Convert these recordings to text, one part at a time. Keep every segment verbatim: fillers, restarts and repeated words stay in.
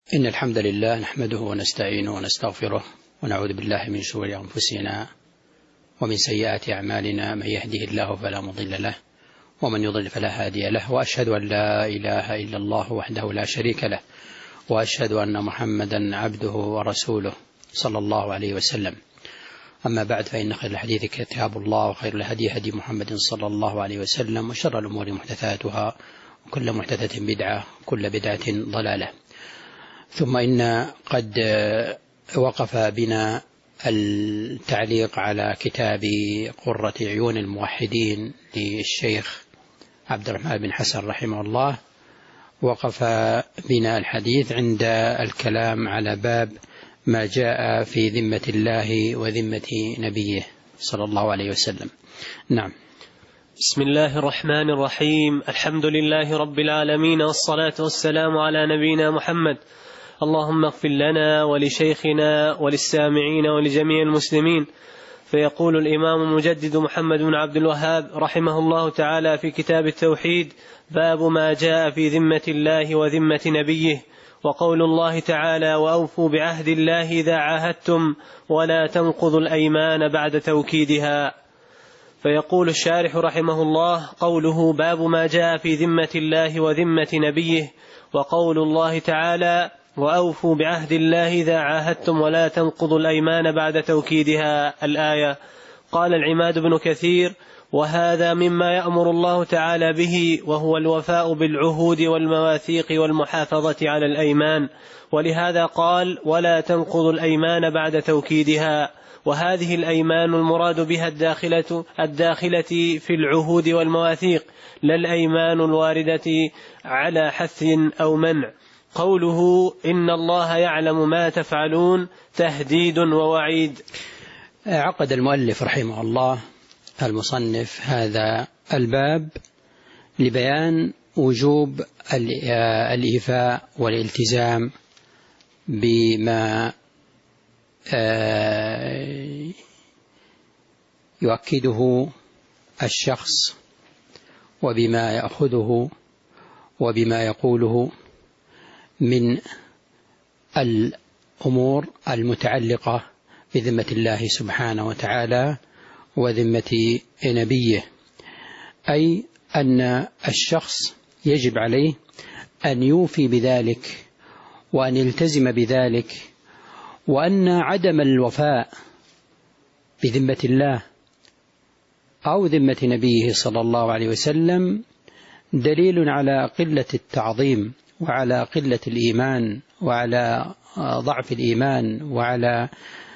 إن الحمد لله نحمده ونستعينه ونستغفره ونعوذ بالله من شرور أنفسنا ومن سيئات أعمالنا، من يهده الله فلا مضل له ومن يضلل فلا هادي له، وأشهد أن لا إله إلا الله وحده لا شريك له، وأشهد أن محمدا عبده ورسوله صلى الله عليه وسلم. أما بعد، فإن خير الحديث كتاب الله، وخير الهدي هدي محمد صلى الله عليه وسلم، وشر الأمور محدثاتها، وكل محدثة بدعة، وكل بدعة ضلالة. ثم إن قد وقف بنا التعليق على كتاب قرة عيون الموحدين للشيخ عبد الرحمن بن حسن رحمه الله، وقف بنا الحديث عند الكلام على باب ما جاء في ذمة الله وذمة نبيه صلى الله عليه وسلم. نعم. بسم الله الرحمن الرحيم. الحمد لله رب العالمين، والصلاة والسلام على نبينا محمد. اللهم اغفر لنا ولشيخنا وللسامعين ولجميع المسلمين. فيقول الإمام المجدد محمد بن عبد الوهاب رحمه الله تعالى في كتاب التوحيد: باب ما جاء في ذمة الله وذمة نبيه. وقول الله تعالى: وأوفوا بعهد الله إذا عاهدتم ولا تنقضوا الأيمان بعد توكيدها. فيقول الشارح رحمه الله: قوله باب ما جاء في ذمة الله وذمة نبيه، وقول الله تعالى: وأوفوا بعهد الله إذا عاهدتم ولا تنقضوا الأيمان بعد توكيدها، الآية. قال العماد بن كثير: وهذا مما يأمر الله تعالى به، وهو الوفاء بالعهود والمواثيق والمحافظة على الأيمان، ولهذا قال: ولا تنقضوا الأيمان بعد توكيدها. وهذه الأيمان المراد بها الداخلة, الداخلة في العهود والمواثيق، لا الأيمان الواردة على حث أو منع. قوله إن الله يعلم ما تفعلون تهديد ووعيد. عقد المؤلف رحمه الله المصنف هذا الباب لبيان وجوب الإيفاء والالتزام بما يؤكده الشخص، وبما يأخذه، وبما يقوله من الأمور المتعلقة بذمة الله سبحانه وتعالى وذمة نبيه، أي أن الشخص يجب عليه أن يوفي بذلك وأن يلتزم بذلك، وأن عدم الوفاء بذمة الله أو ذمة نبيه صلى الله عليه وسلم دليل على قلة التعظيم، وعلى قلة الإيمان، وعلى ضعف الإيمان، وعلى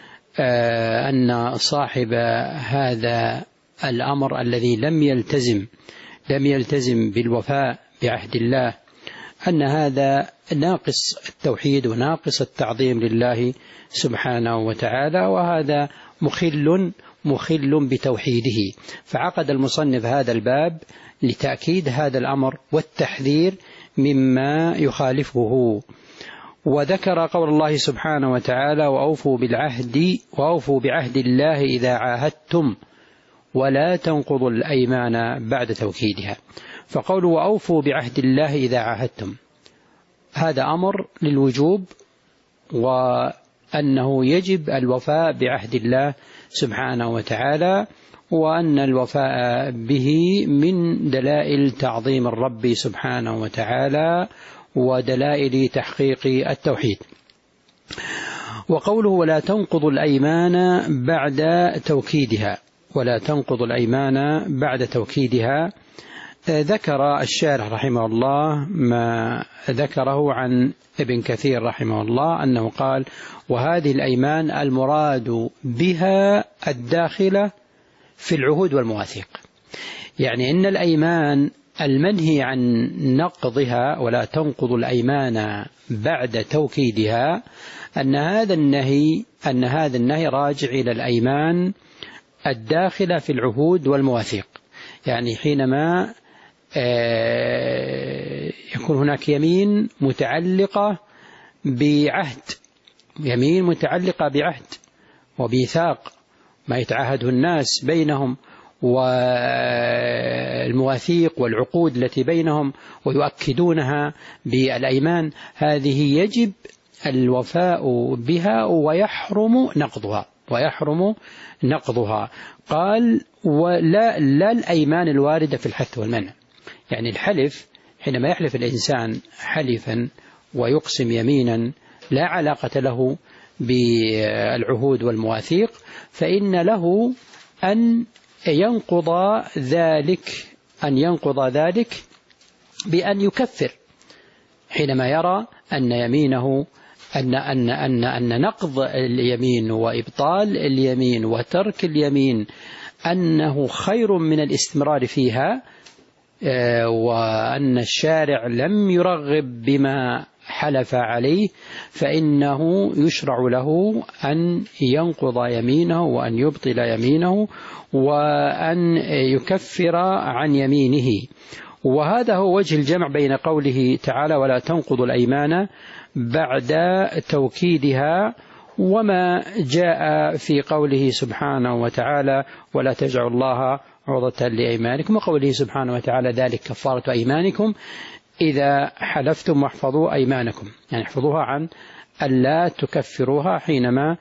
أن صاحب هذا الأمر الذي لم يلتزم لم يلتزم بالوفاء بعهد الله، أن هذا ناقص التوحيد وناقص التعظيم لله سبحانه وتعالى، وهذا مخل مخل بتوحيده. فعقد المصنف هذا الباب لتأكيد هذا الأمر والتحذير مما يخالفه. وذكر قول الله سبحانه وتعالى: وأوفوا بالعهد وأوفوا بعهد الله إذا عاهدتم ولا تنقضوا الأيمان بعد توكيدها. فقولوا وأوفوا بعهد الله إذا عاهدتم هذا أمر للوجوب، وأنه يجب الوفاء بعهد الله سبحانه وتعالى، وأن الوفاء به من دلائل تعظيم الرب سبحانه وتعالى ودلائل تحقيق التوحيد. وقوله ولا تنقضوا الأيمان بعد توكيدها، ولا تنقضوا الأيمان بعد توكيدها، ذكر الشارح رحمه الله ما ذكره عن ابن كثير رحمه الله أنه قال: وهذه الأيمان المراد بها الداخلة في العهود والمواثيق. يعني إن الأيمان المنهي عن نقضها ولا تنقض الأيمان بعد توكيدها، أن هذا النهي أن هذا النهي راجع إلى الأيمان الداخلة في العهود والمواثيق. يعني حينما يكون هناك يمين متعلقة بعهد، يمين متعلقة بعهد وبيثاق ما يتعاهده الناس بينهم، والمواثيق والعقود التي بينهم ويؤكدونها بالأيمان، هذه يجب الوفاء بها ويحرم نقضها ويحرم نقضها. قال ولا لا الأيمان الواردة في الحث والمنع، يعني الحلف حينما يحلف الإنسان حلفا ويقسم يمينا لا علاقة له بالعهود والمواثيق، فإن له أن ينقض ذلك أن ينقض ذلك بأن يكفر حينما يرى أن يمينه أن أن أن أن نقض اليمين وإبطال اليمين وترك اليمين أنه خير من الاستمرار فيها، وأن الشارع لم يرغب بما حلف عليه، فإنه يشرع له أن ينقض يمينه وأن يبطل يمينه وأن يكفر عن يمينه. وهذا هو وجه الجمع بين قوله تعالى ولا تنقضوا الأيمان بعد توكيدها، وما جاء في قوله سبحانه وتعالى ولا تجعلوا الله عرضة لأيمانكم، وقوله سبحانه وتعالى ذلك كفارة أيمانكم إذا حلفتم واحفظوا أيمانكم، يعني احفظوها عن ألا تكفروها حينما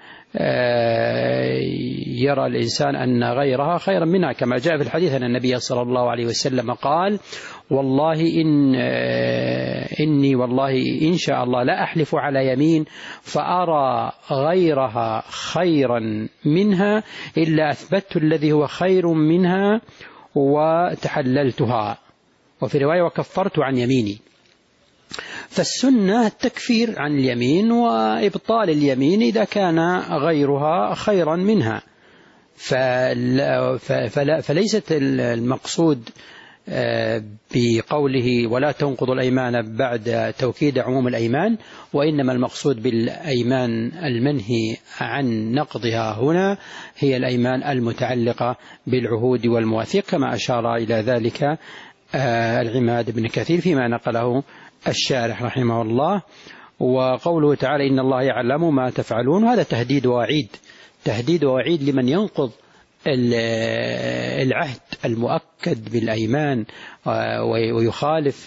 يرى الإنسان أن غيرها خيرا منها، كما جاء في الحديث أن النبي صلى الله عليه وسلم قال والله إن إني والله إن شاء الله لا أحلف على يمين فأرى غيرها خيرا منها إلا أثبت الذي هو خير منها وتحللتها، وفي رواية وكفرت عن يميني. فالسنة التكفير عن اليمين وإبطال اليمين إذا كان غيرها خيرا منها، فليست المقصود بقوله ولا تنقضوا الأيمان بعد توكيد عموم الأيمان، وإنما المقصود بالأيمان المنهي عن نقضها هنا هي الأيمان المتعلقة بالعهود والمواثيق، كما أشار إلى ذلك العماد بن كثير فيما نقله الشارح رحمه الله. وقوله تعالى إن الله يعلم ما تفعلون، هذا تهديد ووعيد، تهديد ووعيد لمن ينقض العهد المؤكد بالأيمان ويخالف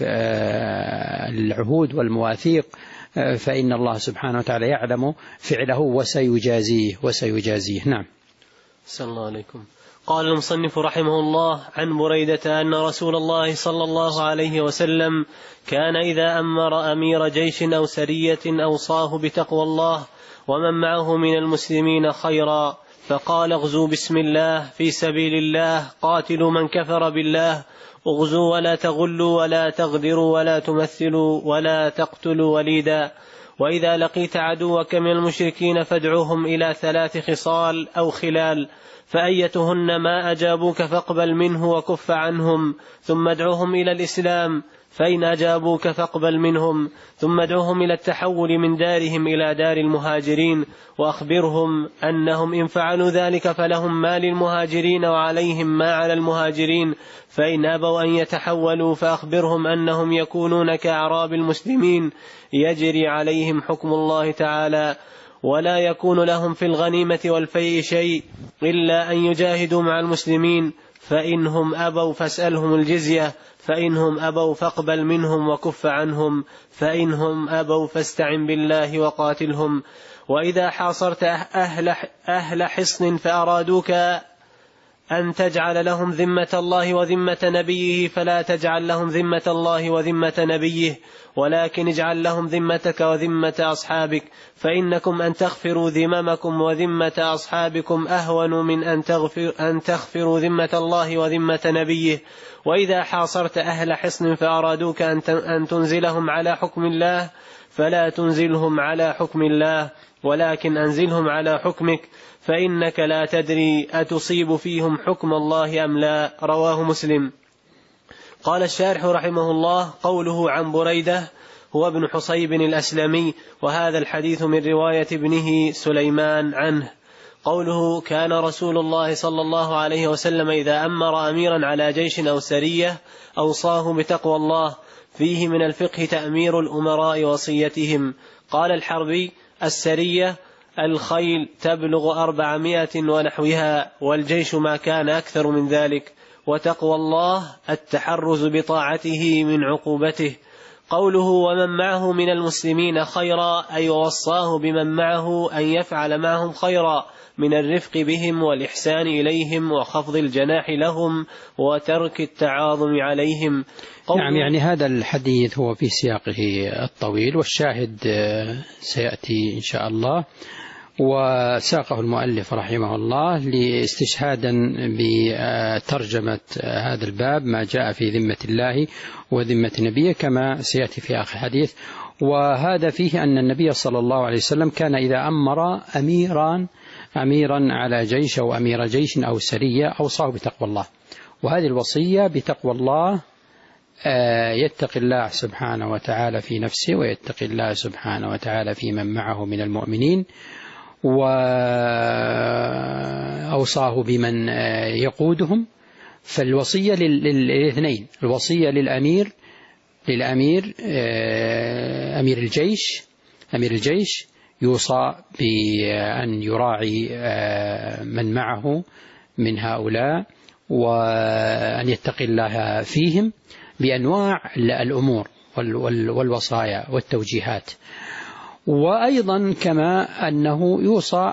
العهود والمواثيق، فإن الله سبحانه وتعالى يعلم فعله وسيجازيه وسيجازيه. نعم. صلى الله عليكم. قال المصنف رحمه الله عن بريدة أن رسول الله صلى الله عليه وسلم كان إذا أمر أمير جيش أو سرية أوصاه بتقوى الله ومن معه من المسلمين خيرا، فقال اغزوا بسم الله في سبيل الله، قاتلوا من كفر بالله، اغزوا ولا تغلوا ولا تغدروا ولا تمثلوا ولا تقتلوا وليدا، وإذا لقيت عدوك من المشركين فادعوهم إلى ثلاث خصال أو خلال، فأيتهن ما أجابوك فاقبل منه وكف عنهم، ثم ادعوهم إلى الإسلام، فإن أجابوك فاقبل منهم، ثم ادعوهم إلى التحول من دارهم إلى دار المهاجرين، وأخبرهم أنهم إن فعلوا ذلك فلهم ما للمهاجرين وعليهم ما على المهاجرين، فإن أبوا أن يتحولوا فأخبرهم أنهم يكونون كأعراب المسلمين يجري عليهم حكم الله تعالى، ولا يكون لهم في الغنيمة والفيء شيء إلا أن يجاهدوا مع المسلمين، فإنهم أبوا فاسألهم الجزية، فإنهم أبوا فاقبل منهم وكف عنهم، فإنهم أبوا فاستعن بالله وقاتلهم. وإذا حاصرت أهل, أهل حصن فأرادوك أن تجعل لهم ذمة الله وذمة نبيه فلا تجعل لهم ذمة الله وذمة نبيه، ولكن اجعل لهم ذمتك وذمة أصحابك، فإنكم أن تغفروا ذممكم وذمة أصحابكم أهون من أن, تغفر أن تغفروا ذمة الله وذمة نبيه. وإذا حاصرت أهل حصن فأرادوك أن تنزلهم على حكم الله فلا تنزلهم على حكم الله، ولكن أنزلهم على حكمك، فإنك لا تدري أتصيب فيهم حكم الله أم لا. رواه مسلم. قال الشارح رحمه الله قوله عن بريدة هو ابن حصيب الأسلمي، وهذا الحديث من رواية ابنه سليمان عنه. قوله كان رسول الله صلى الله عليه وسلم إذا أمر أميرا على جيش أو سرية أوصاه بتقوى الله، فيه من الفقه تأمير الأمراء وصيتهم. قال الحربي السرية الخيل تبلغ أربعمائة ونحوها، والجيش ما كان أكثر من ذلك، وتقوى الله التحرز بطاعته من عقوبته. قوله ومن معه من المسلمين خيرا أي وصاه بمن معه أن يفعل معهم خيرا من الرفق بهم والإحسان إليهم وخفض الجناح لهم وترك التعاظم عليهم. نعم، يعني هذا الحديث هو في سياقه الطويل، والشاهد سيأتي إن شاء الله. وساقه المؤلف رحمه الله لاستشهادا بترجمة هذا الباب ما جاء في ذمة الله وذمة نبيه كما سيأتي في آخر الحديث. وهذا فيه أن النبي صلى الله عليه وسلم كان إذا أمر أميرا أميرا على جيش أو أمير جيش أو سرية أوصاه بتقوى الله، وهذه الوصية بتقوى الله يتقي الله سبحانه وتعالى في نفسه ويتقي الله سبحانه وتعالى في من معه من المؤمنين، وأوصاه بمن يقودهم. فالوصية للاثنين، الوصية للأمير للأمير أمير الجيش أمير الجيش يوصى بأن يراعي من معه من هؤلاء وأن يتقي الله فيهم بأنواع الأمور والوصايا والتوجيهات. وأيضا كما أنه يوصى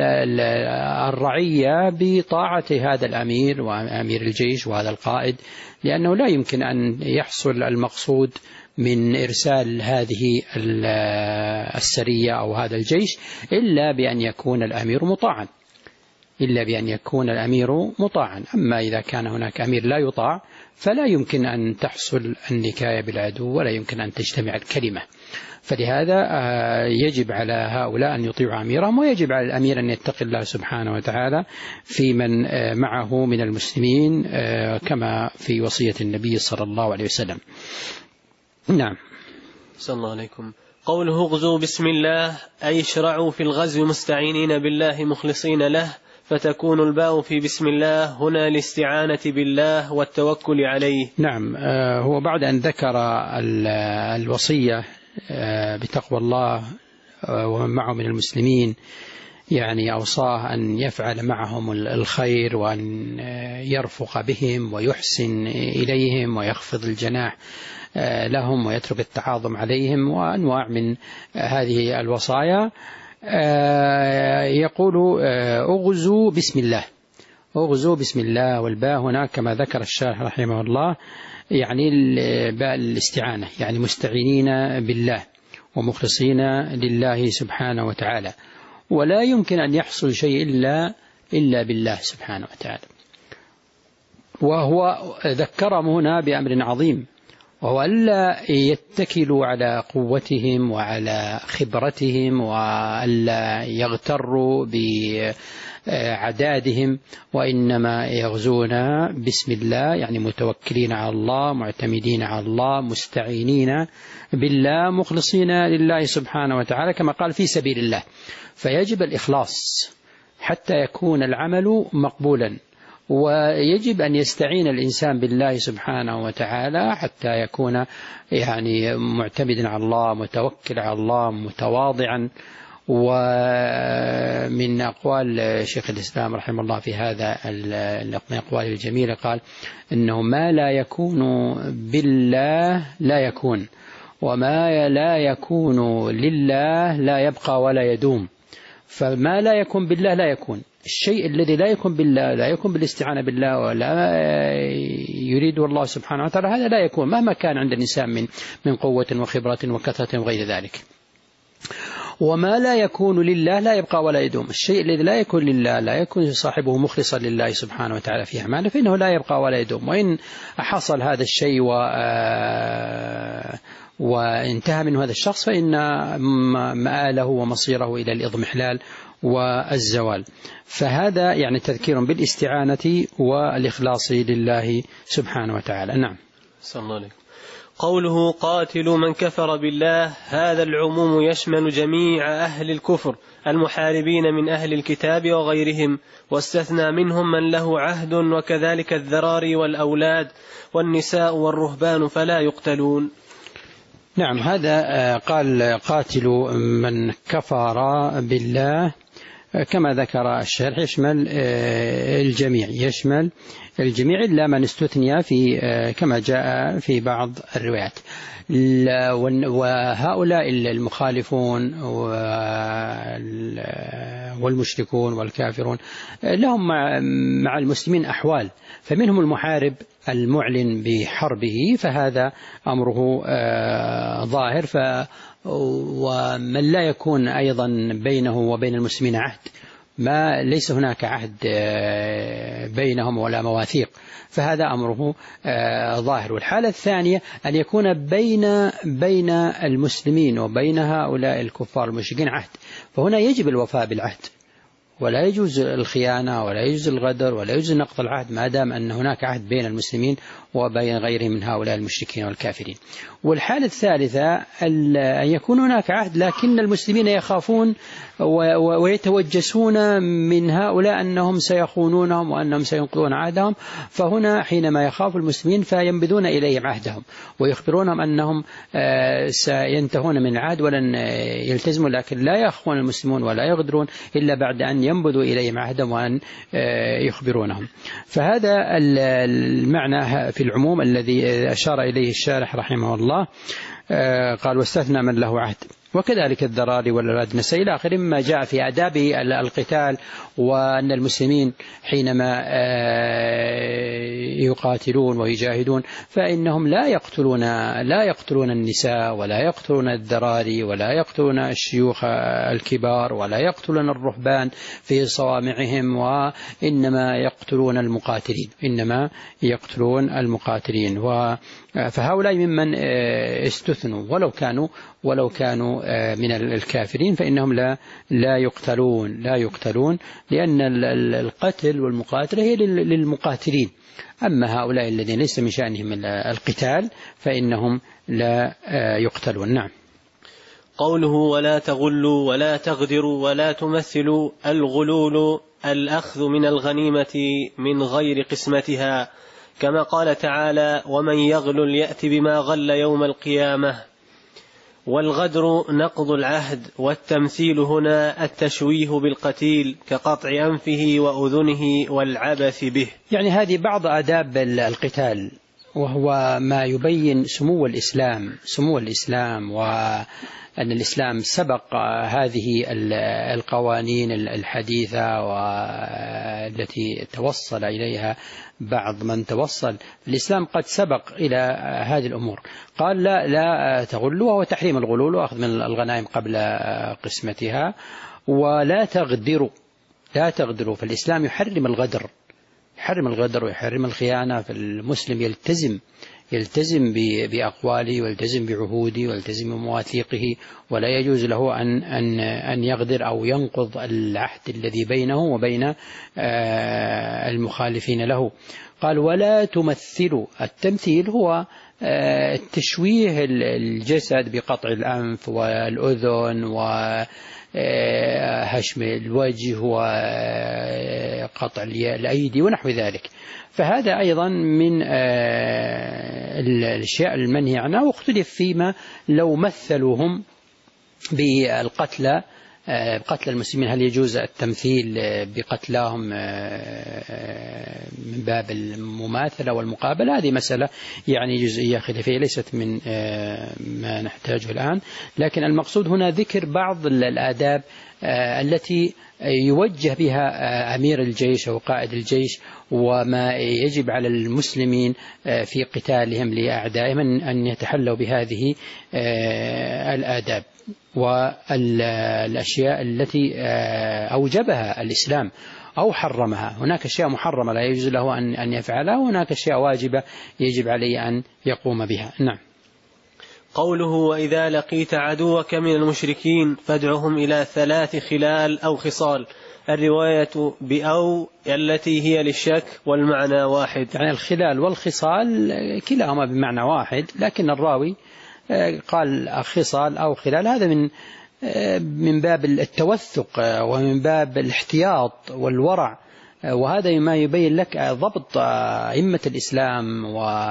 الرعية بطاعة هذا الأمير وأمير الجيش وهذا القائد، لأنه لا يمكن أن يحصل المقصود من إرسال هذه السرية أو هذا الجيش إلا بأن يكون الأمير مطاعا إلا بأن يكون الأمير مطاعا. أما إذا كان هناك أمير لا يطاع فلا يمكن أن تحصل النكاية بالعدو ولا يمكن أن تجتمع الكلمة. فلهذا يجب على هؤلاء أن يطيعوا أميرهم، ويجب على الأمير أن يتقي الله سبحانه وتعالى في من معه من المسلمين كما في وصية النبي صلى الله عليه وسلم. نعم. صلى الله عليكم. قوله اغزوا بسم الله أي اشرعوا في الغزو مستعينين بالله مخلصين له، فتكون الباء في بسم الله هنا الاستعانة بالله والتوكل عليه. نعم، هو بعد أن ذكر الوصية بتقوى الله ومن معه من المسلمين، يعني أوصاه أن يفعل معهم الخير وأن يرفق بهم ويحسن إليهم ويخفض الجناح لهم ويترك التعاظم عليهم وأنواع من هذه الوصايا. يقول أغزوا بسم الله أغزوا بسم الله، والباء هنا كما ذكر الشارح رحمه الله يعني باء الاستعانة، يعني مستعينين بالله ومخلصين لله سبحانه وتعالى، ولا يمكن أن يحصل شيء إلا إلا بالله سبحانه وتعالى. وهو ذكرهم هنا بأمر عظيم، وهو ألا يتكلوا على قوتهم وعلى خبرتهم وألا يغتروا بعدادهم، وإنما يغزون بسم الله، يعني متوكلين على الله معتمدين على الله مستعينين بالله مخلصين لله سبحانه وتعالى كما قال في سبيل الله. فيجب الإخلاص حتى يكون العمل مقبولا، ويجب أن يستعين الإنسان بالله سبحانه وتعالى حتى يكون يعني معتمدا على الله متوكل على الله متواضعا. ومن أقوال شيخ الإسلام رحمه الله في هذا من أقواله الجميلة قال إنه ما لا يكون بالله لا يكون، وما لا يكون لله لا يبقى ولا يدوم. فما لا يكون بالله لا يكون، الشيء الذي لا يكون بالله لا يكون بالاستعانة بالله ولا يريد الله سبحانه وتعالى هذا لا يكون مهما كان عند الإنسان من من قوة وخبرة وكثرة وغير ذلك. وما لا يكون لله لا يبقى ولا يدوم، الشيء الذي لا يكون لله لا يكون صاحبه مخلصا لله سبحانه وتعالى في أعماله فإنه لا يبقى ولا يدوم. وإن حصل هذا الشيء و وانتهى منه هذا الشخص فإن مآله ومصيره إلى الإضمحلال والزوال. فهذا يعني تذكير بالاستعانة والإخلاص لله سبحانه وتعالى. نعم. صلى الله عليه. قوله قاتلوا من كفر بالله، هذا العموم يشمل جميع أهل الكفر المحاربين من أهل الكتاب وغيرهم، واستثنى منهم من له عهد، وكذلك الذراري والأولاد والنساء والرهبان فلا يقتلون. نعم، هذا قال قاتلوا من كفر بالله، كما ذكر الشرح يشمل الجميع، يشمل الجميع إلا من استثني في كما جاء في بعض الروايات. وهؤلاء المخالفون والمشركون والكافرون لهم مع المسلمين أحوال، فمنهم المحارب المعلن بحربه فهذا أمره ظاهر، ف ومن لا يكون أيضا بينه وبين المسلمين عهد، ما ليس هناك عهد بينهم ولا مواثيق، فهذا أمره ظاهر. والحالة الثانية أن يكون بين بين المسلمين وبين هؤلاء الكفار المشركين عهد، فهنا يجب الوفاء بالعهد، ولا يجوز الخيانة ولا يجوز الغدر ولا يجوز نقض العهد ما دام أن هناك عهد بين المسلمين وبين غيرهم من هؤلاء المشركين والكافرين. والحالة الثالثة أن يكون هناك عهد لكن المسلمين يخافون ويتوجسون من هؤلاء أنهم سيخونونهم وأنهم سينقضون عهدهم، فهنا حينما يخاف المسلمين فينبذون إليهم عهدهم ويخبرونهم أنهم سينتهون من العهد ولن يلتزموا، لكن لا يخون المسلمون ولا يغدرون إلا بعد أن ينبذوا إليهم عهدهم وأن يخبرونهم. فهذا المعنى في العموم الذي أشار إليه الشارح رحمه الله، قال واستثنى من له عهد، وكذلك الذراري والأولاد النساء إلى آخره مما جاء في آداب القتال، وأن المسلمين حينما يقاتلون ويجاهدون فإنهم لا يقتلون لا يقتلون النساء ولا يقتلون الذراري ولا يقتلون الشيوخ الكبار ولا يقتلون الرهبان في صوامعهم، وإنما يقتلون المقاتلين إنما يقتلون المقاتلين فهؤلاء ممن استثنوا ولو كانوا ولو كانوا من الكافرين فإنهم لا لا يقتلون لا يقتلون لأن القتل والمقاتلة هي للمقاتلين، أما هؤلاء الذين ليس من شأنهم القتال فإنهم لا يقتلون. نعم. قوله ولا تغلوا ولا تغدروا ولا تمثلوا، الغلول الأخذ من الغنيمة من غير قسمتها، كما قال تعالى ومن يغلل يأت بما غل يوم القيامة. والغدر نقض العهد، والتمثيل هنا التشويه بالقتيل كقطع أنفه وأذنه والعبث به. يعني هذه بعض آداب القتال، وهو ما يبين سمو الإسلام سمو الإسلام وأن الإسلام سبق هذه القوانين الحديثة والتي توصل إليها بعض من توصل. الإسلام قد سبق إلى هذه الأمور، قال لا لا تغلوا، وهو تحريم الغلول وأخذ من الغنائم قبل قسمتها، ولا تغدروا لا تغدروا فالإسلام يحرم الغدر يحرم الغدر ويحرم الخيانة، فالمسلم يلتزم يلتزم بأقواله ويلتزم بعهوده ويلتزم بمواثيقه، ولا يجوز له أن أن أن يغدر أو ينقض العهد الذي بينه وبين المخالفين له. قال ولا تمثلوا، التمثيل هو تشويه الجسد بقطع الأنف والأذن وهشم الوجه وقطع الأيدي ونحو ذلك، فهذا أيضا من الأشياء المنهي عنها. واختلف فيما لو مثلوهم بالقتلى قتل المسلمين، هل يجوز التمثيل بقتلاهم من باب المماثلة والمقابلة؟ هذه مسألة يعني جزئية خلافية ليست من ما نحتاجه الآن، لكن المقصود هنا ذكر بعض الآداب التي يوجه بها أمير الجيش أو قائد الجيش، وما يجب على المسلمين في قتالهم لأعدائهم أن يتحلوا بهذه الآداب والأشياء التي أوجبها الإسلام أو حرمها. هناك أشياء محرمة لا يجوز له أن يفعلها، وهناك أشياء واجبة يجب عليه أن يقوم بها. نعم. قوله وإذا لقيت عدوك من المشركين فادعهم إلى ثلاث خلال أو خصال، الرواية بأو التي هي للشك والمعنى واحد. يعني الخلال والخصال كلاهما بمعنى واحد، لكن الراوي قال خصال أو خلال، هذا من من باب التوثق ومن باب الاحتياط والورع وهذا ما يبين لك ضبط أئمة الإسلام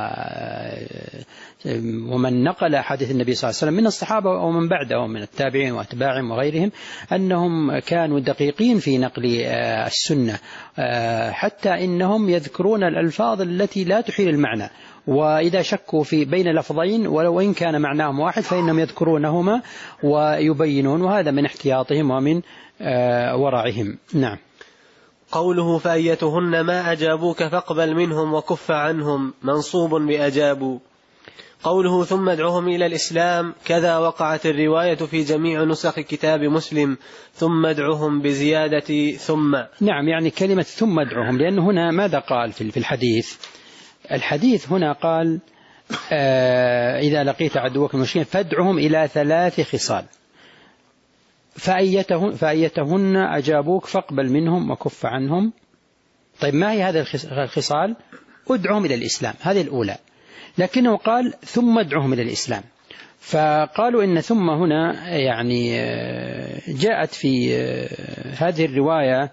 ومن نقل حديث النبي صلى الله عليه وسلم من الصحابة ومن بعدهم من التابعين وأتباعهم وغيرهم، أنهم كانوا دقيقين في نقل السنة، حتى إنهم يذكرون الألفاظ التي لا تحيل المعنى، وإذا شكوا في بين لفظين ولو إن كان معناهم واحد فإنهم يذكرونهما ويبينون، وهذا من احتياطهم ومن ورعهم. نعم. قوله فأيتهن ما أجابوك فاقبل منهم وكف عنهم منصوب بأجابوا. قوله ثم ادعهم إلى الإسلام كذا وقعت الرواية في جميع نسخ كتاب مسلم، ثم ادعهم بزيادة ثم. نعم، يعني كلمة ثم ادعهم، لأن هنا ماذا قال في الحديث؟ الحديث هنا قال آه إذا لقيت عدوك المشركين فادعهم إلى ثلاث خصال، فأيتهن, فأيتهن أجابوك فاقبل منهم وكف عنهم. طيب ما هي هذه الخصال؟ ادعهم إلى الإسلام، هذه الأولى، لكنه قال ثم ادعهم إلى الإسلام، فقالوا إن ثم هنا يعني جاءت في هذه الرواية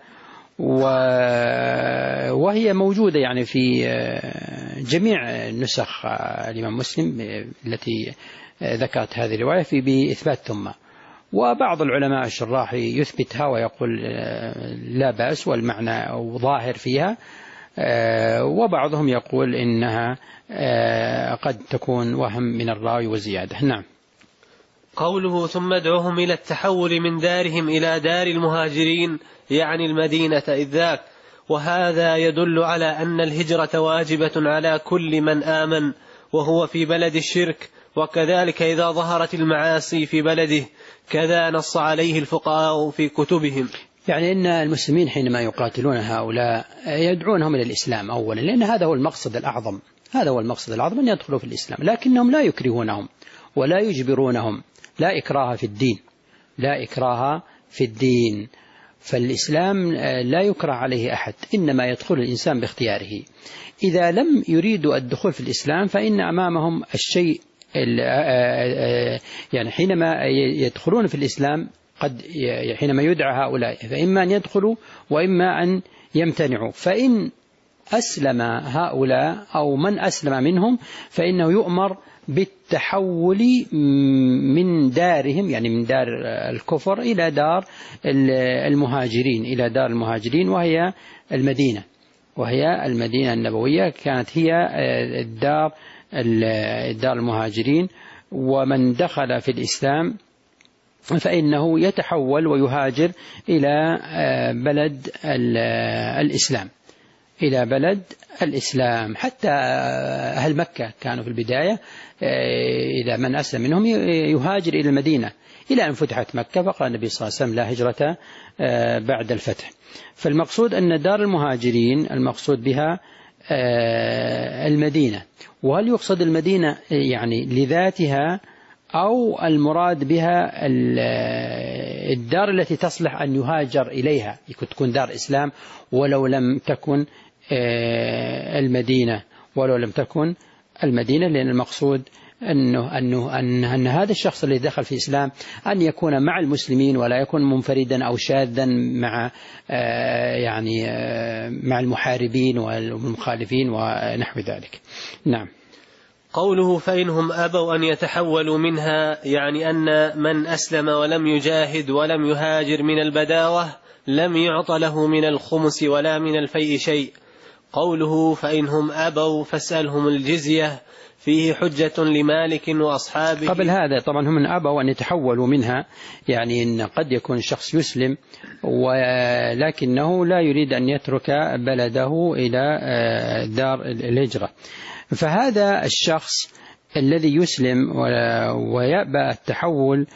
وهي موجودة يعني في جميع نسخ الإمام مسلم التي ذكرت هذه الرواية في بإثبات ثم، وبعض العلماء الشراح يثبتها ويقول لا بأس والمعنى ظاهر فيها، وبعضهم يقول إنها قد تكون وهم من الراوي وزيادة. نعم. قوله ثم ادعوهم إلى التحول من دارهم إلى دار المهاجرين يعني المدينة إذ ذاك، وهذا يدل على أن الهجرة واجبة على كل من آمن وهو في بلد الشرك، وكذلك إذا ظهرت المعاصي في بلده، كذا نص عليه الفقهاء في كتبهم. يعني إن المسلمين حينما يقاتلون هؤلاء يدعونهم إلى الإسلام أولا، لأن هذا هو المقصد الأعظم، هذا هو المقصد الأعظم أن يدخلوا في الإسلام، لكنهم لا يكرهونهم ولا يجبرونهم، لا إكراه في الدين، لا إكراه في الدين، فالإسلام لا يكره عليه أحد، إنما يدخل الإنسان باختياره. إذا لم يريدوا الدخول في الإسلام فإن أمامهم الشيء، يعني حينما يدخلون في الإسلام قد حينما يدعى هؤلاء فإما أن يدخلوا وإما أن يمتنعوا، فإن أسلم هؤلاء أو من أسلم منهم فإنه يؤمر بالتحول من دارهم، يعني من دار الكفر إلى دار المهاجرين، إلى دار المهاجرين وهي المدينة، وهي المدينة النبوية كانت هي الدار دار المهاجرين. ومن دخل في الإسلام فإنه يتحول ويهاجر إلى بلد الإسلام، إلى بلد الإسلام. حتى أهل مكة كانوا في البداية إذا من أسلم منهم يهاجر إلى المدينة إلى أن فتحت مكة، فقال النبي صلى الله عليه وسلم لا هجرة بعد الفتح. فالمقصود أن دار المهاجرين المقصود بها المدينة. وهل يقصد المدينة يعني لذاتها أو المراد بها الدار التي تصلح أن يهاجر إليها، تكون دار إسلام ولو لم تكن المدينة، ولو لم تكن المدينة، لأن المقصود أنه, أنه أن, أن هذا الشخص الذي دخل في الإسلام أن يكون مع المسلمين ولا يكون منفردا أو شاذا مع يعني مع المحاربين والمخالفين ونحو ذلك. نعم. قوله فإنهم أبوا أن يتحولوا منها يعني أن من أسلم ولم يجاهد ولم يهاجر من البداوة لم يعط له من الخمس ولا من الفيء شيء. قوله فإنهم أبوا فاسألهم الجزية فيه حجة لمالك وأصحابه. قبل هذا طبعا هم أبوا أن يتحولوا منها، يعني إن قد يكون الشخص يسلم ولكنه لا يريد أن يترك بلده إلى دار الهجرة، فهذا الشخص الذي يسلم ويأبى التحول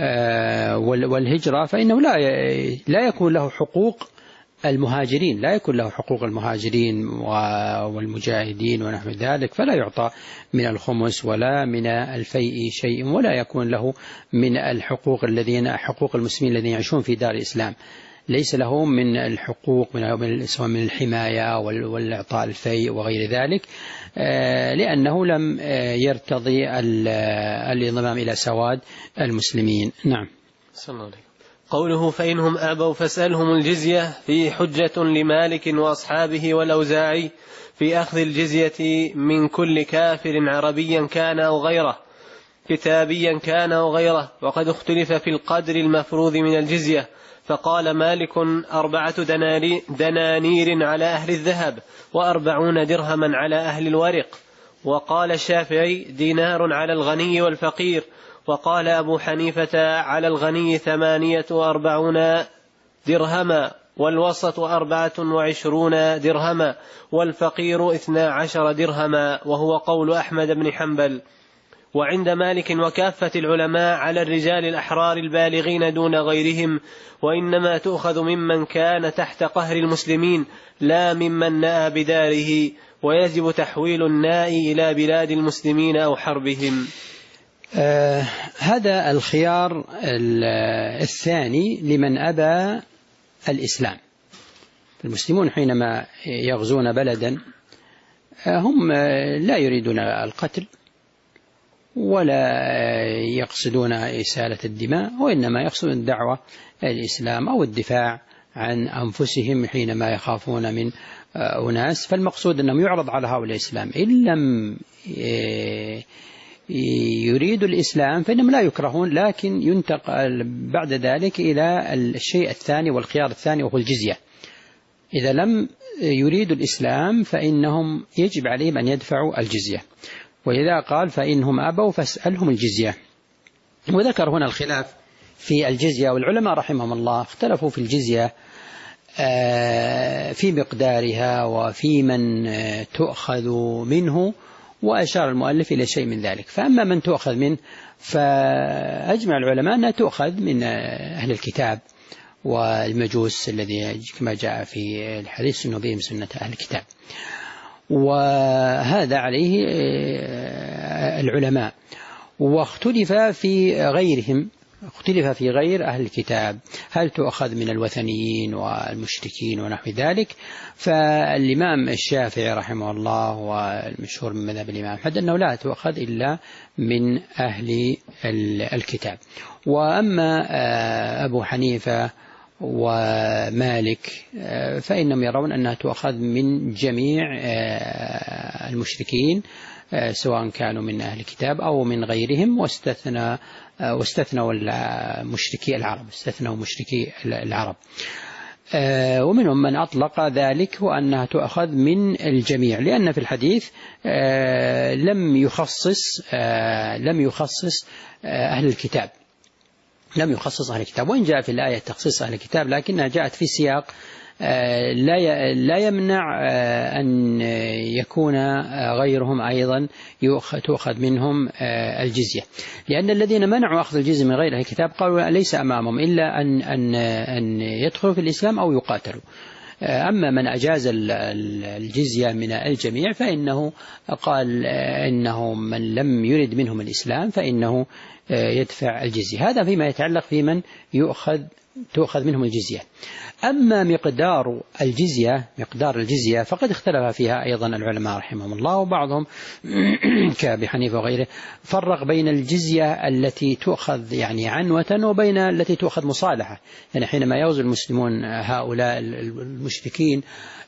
والهجرة فإنه لا لا يكون له حقوق المهاجرين، لا يكون له حقوق المهاجرين والمجاهدين ونحو ذلك، فلا يعطى من الخمس ولا من الفيء شيء، ولا يكون له من الحقوق الذين حقوق المسلمين الذين يعيشون في دار الإسلام، ليس له من الحقوق من سواء من الحماية والإعطاء الفيء وغير ذلك، لأنه لم يرتضي الانضمام إلى سواد المسلمين. نعم. صلى الله عليه. قوله فإنهم أبوا فاسألهم الجزية في حجة لمالك وأصحابه والأوزاعي في أخذ الجزية من كل كافر عربيا كان أو غيره كتابيا كان أو غيره، وقد اختلف في القدر المفروض من الجزية، فقال مالك أربعة دنانير على أهل الذهب وأربعون درهما على أهل الورق، وقال الشافعي دينار على الغني والفقير، وقال أبو حنيفة على الغني ثمانية وأربعون درهما والوسط أربعة وعشرون درهما والفقير اثنا عشر درهما، وهو قول أحمد بن حنبل. وعند مالك وكافة العلماء على الرجال الأحرار البالغين دون غيرهم، وإنما تؤخذ ممن كان تحت قهر المسلمين لا ممن نأى بداره، ويجب تحويل النائي إلى بلاد المسلمين أو حربهم. آه هذا الخيار الثاني لمن أبى الإسلام. المسلمون حينما يغزون بلدا هم لا يريدون القتل ولا يقصدون إسالة الدماء، وإنما يقصدون الدعوة الإسلام أو الدفاع عن أنفسهم حينما يخافون من أناس. فالمقصود أنهم يعرض على هؤلاء الإسلام، إن لم يريدوا الإسلام فإنهم لا يكرهون، لكن ينتقل بعد ذلك إلى الشيء الثاني والخيار الثاني وهو الجزية. إذا لم يريدوا الإسلام فإنهم يجب عليهم أن يدفعوا الجزية، وإذا قال فإنهم أبوا فاسألهم الجزية. وذكر هنا الخلاف في الجزية، والعلماء رحمهم الله اختلفوا في الجزية في مقدارها وفي من تؤخذ منه، وأشار المؤلف إلى شيء من ذلك. فأما من تؤخذ منه فأجمع العلماء أنها تؤخذ من أهل الكتاب والمجوس الذي كما جاء في الحديث أنه بهم سنة أهل الكتاب، وهذا عليه العلماء. واختلف في غيرهم، اختلف في غير أهل الكتاب هل تؤخذ من الوثنيين والمشركين ونحو ذلك. فالإمام الشافعي رحمه الله والمشهور من مذهب الإمام أحمد أنه لا تؤخذ إلا من أهل الكتاب. وأما أبو حنيفة ومالك فإنهم يرون أنها تؤخذ من جميع المشركين سواء كانوا من أهل الكتاب أو من غيرهم، واستثنى واستثنوا المشركي العرب، استثنوا مشركي العرب. ومنهم من أطلق ذلك وأنها تؤخذ من الجميع، لأن في الحديث لم يخصص لم يخصص أهل الكتاب لم يخصص أهل الكتاب، وإن جاء في الآية تخصيص أهل الكتاب لكنها جاءت في سياق لا يمنع أن يكون غيرهم أيضا تؤخذ منهم الجزية، لأن الذين منعوا أخذ الجزية من غير الكتاب قالوا ليس أمامهم إلا أن أن أن يدخلوا في الإسلام أو يقاتلوا. أما من أجاز الجزية من الجميع فإنه قال إنه من لم يرد منهم الإسلام فإنه يدفع الجزية. هذا فيما يتعلق في من يؤخذ تؤخذ منهم الجزية. أما مقدار الجزية مقدار الجزية فقد اختلف فيها أيضا العلماء رحمهم الله، وبعضهم كأبي حنيفة وغيره فرق بين الجزية التي تؤخذ يعني عنوة وبين التي تؤخذ مصالحة. يعني حينما يغزو المسلمون هؤلاء المشركين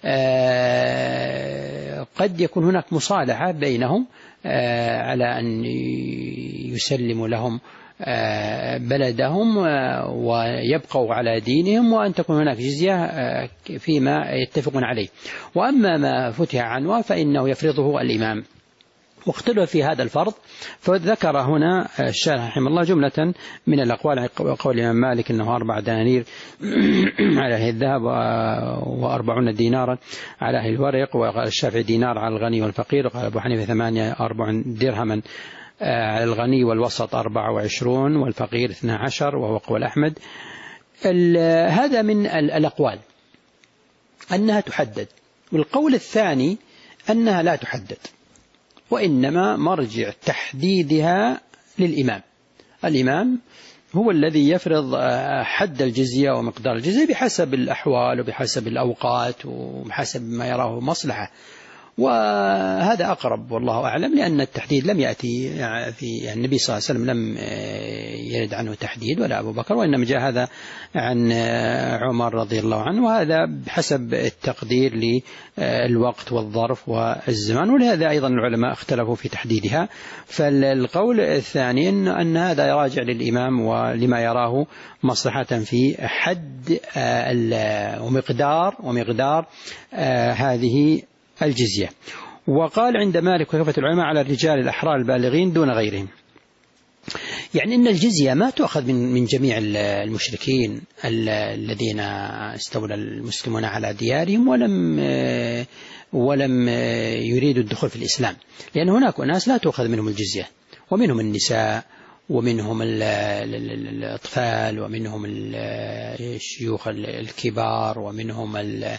قد يكون هناك مصالحة بينهم على أن يسلموا لهم بلدهم ويبقوا على دينهم، وأن تكون هناك جزية فيما يتفقون عليه. وأما ما فتح عنوة فإنه يفرضه الإمام. واختلف في هذا الفرض، فذكر هنا الشارح رحمه الله جملة من الأقوال. قول الإمام مالك أنه أربع دنانير على أهل الذهب وأربعون دينارا على أهل الورق، وقال الشافعي دينار على الغني والفقير، وقال أبو حنيفة ثمانية أربعون درهما على الغني والوسط أربعة وعشرون والفقير اثنى عشر، وهو قول أحمد. هذا من الأقوال أنها تحدد. والقول الثاني أنها لا تحدد، وإنما مرجع تحديدها للإمام. الإمام هو الذي يفرض حد الجزية ومقدار الجزية بحسب الأحوال وبحسب الأوقات وبحسب ما يراه مصلحة. وهذا أقرب والله أعلم، لأن التحديد لم يأتي في النبي صلى الله عليه وسلم، لم يرد عنه تحديد ولا أبو بكر، وإنما جاء هذا عن عمر رضي الله عنه، وهذا بحسب التقدير للوقت والظرف والزمان، ولهذا أيضا العلماء اختلفوا في تحديدها. فالقول الثاني أن هذا يراجع للإمام ولما يراه مصلحة في حد ومقدار ومقدار هذه الجزية. وقال عند مالك وكافة العلماء على الرجال الأحرار البالغين دون غيرهم، يعني أن الجزية ما تؤخذ من من جميع المشركين الذين استولى المسلمون على ديارهم ولم ولم يريدوا الدخول في الإسلام، لأن هناك ناس لا تؤخذ منهم الجزية، ومنهم النساء ومنهم الأطفال ومنهم الشيوخ الكبار ومنهم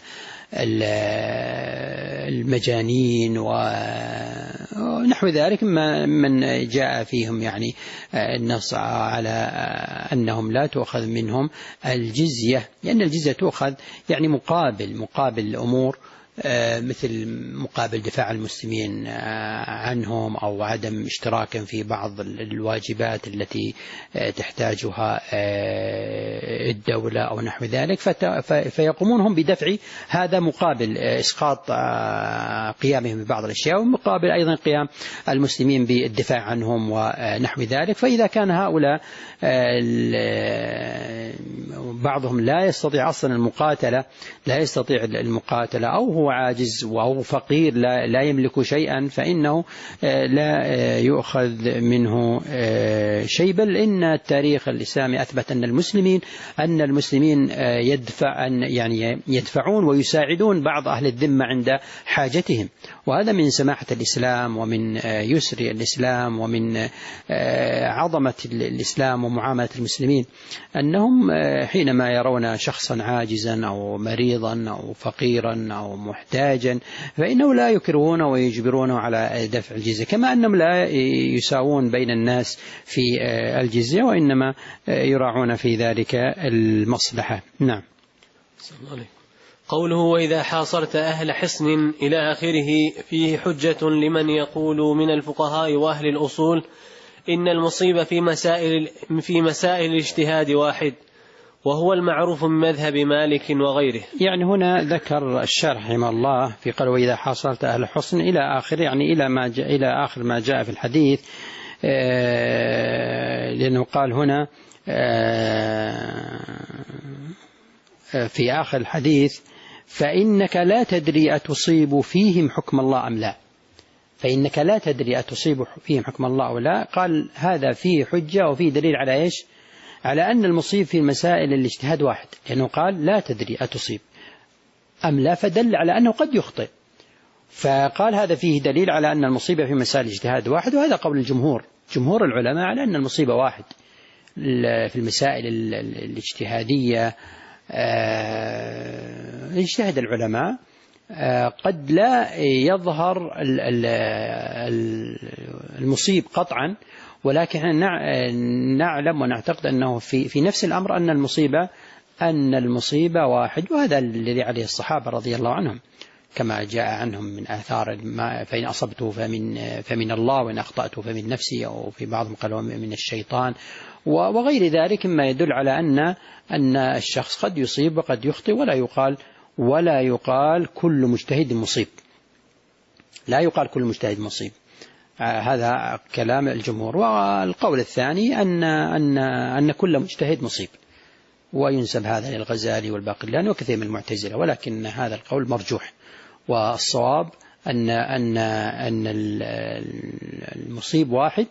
المجانين ونحو ذلك من جاء فيهم يعني النص على أنهم لا تؤخذ منهم الجزية، لأن الجزية تؤخذ يعني مقابل مقابل الأمور، مثل مقابل دفاع المسلمين عنهم أو عدم اشتراكهم في بعض الواجبات التي تحتاجها الدولة أو نحو ذلك، فيقومون هم بدفع هذا مقابل إسقاط قيامهم ببعض الأشياء، ومقابل أيضا قيام المسلمين بالدفاع عنهم ونحو ذلك. فإذا كان هؤلاء بعضهم لا يستطيع أصلا المقاتلة لا يستطيع المقاتلة أو هو عاجز وهو فقير لا, لا يملك شيئا، فإنه لا يؤخذ منه شيء، بل إن التاريخ الإسلامي أثبت أن المسلمين أن المسلمين يدفع يعني يدفعون ويساعدون بعض أهل الذمة عند حاجتهم، وهذا من سماحة الإسلام ومن يسر الإسلام ومن عظمة الإسلام ومعاملة المسلمين، أنهم حينما يرون شخصا عاجزا أو مريضا أو فقيرا أو محتاجا فإنه لا يكرهونه ويجبرونه على دفع الجزية، كما أنهم لا يساوون بين الناس في الجزية، وإنما يراعون في ذلك المصلحة. نعم. قوله وإذا حاصرت أهل حصن إلى آخره فيه حجة لمن يقول من الفقهاء وأهل الأصول إن المصيبة في مسائل في مسائل الاجتهاد واحد، وهو المعروف من مذهب مالك وغيره. يعني هنا ذكر الشرح رحمه الله في قال وإذا حاصرت أهل حصن إلى آخر، يعني إلى ما جاء إلى آخر ما جاء في الحديث، لأنه قال هنا في آخر الحديث فإنك لا تدري أتصيب فيهم حكم الله أم لا، فإنك لا تدري أتصيب فيهم حكم الله أو لا. قال هذا فيه حجة وفيه دليل على إيش؟ على أن المصيب في المسائل الاجتهاد واحد، لأنه قال لا تدري أتصيب أم لا، فدل على أنه قد يخطئ، فقال هذا فيه دليل على أن المصيبة في مسائل الاجتهاد واحد، وهذا قول الجمهور جمهور العلماء على أن المصيبة واحد في المسائل الاجتهادية. اجتهد العلماء قد لا يظهر المصيب قطعا، ولكن نعلم ونعتقد أنه في في نفس الأمر أن المصيبة أن المصيبة واحد، وهذا الذي عليه الصحابة رضي الله عنهم كما جاء عنهم من آثار فإن أصبت فمن فمن الله وإن أخطأت فمن نفسي، أو في بعضهم قالوا من الشيطان وغير ذلك، مما يدل على أن أن الشخص قد يصيب وقد يخطئ، ولا يقال ولا يقال كل مجتهد مصيب، لا يقال كل مجتهد مصيب. هذا كلام الجمهور. والقول الثاني أن أن أن كل مجتهد مصيب، وينسب هذا للغزالي والباقلاني وكثير من المعتزلة، ولكن هذا القول مرجوح، والصواب أن أن أن المصيب واحد.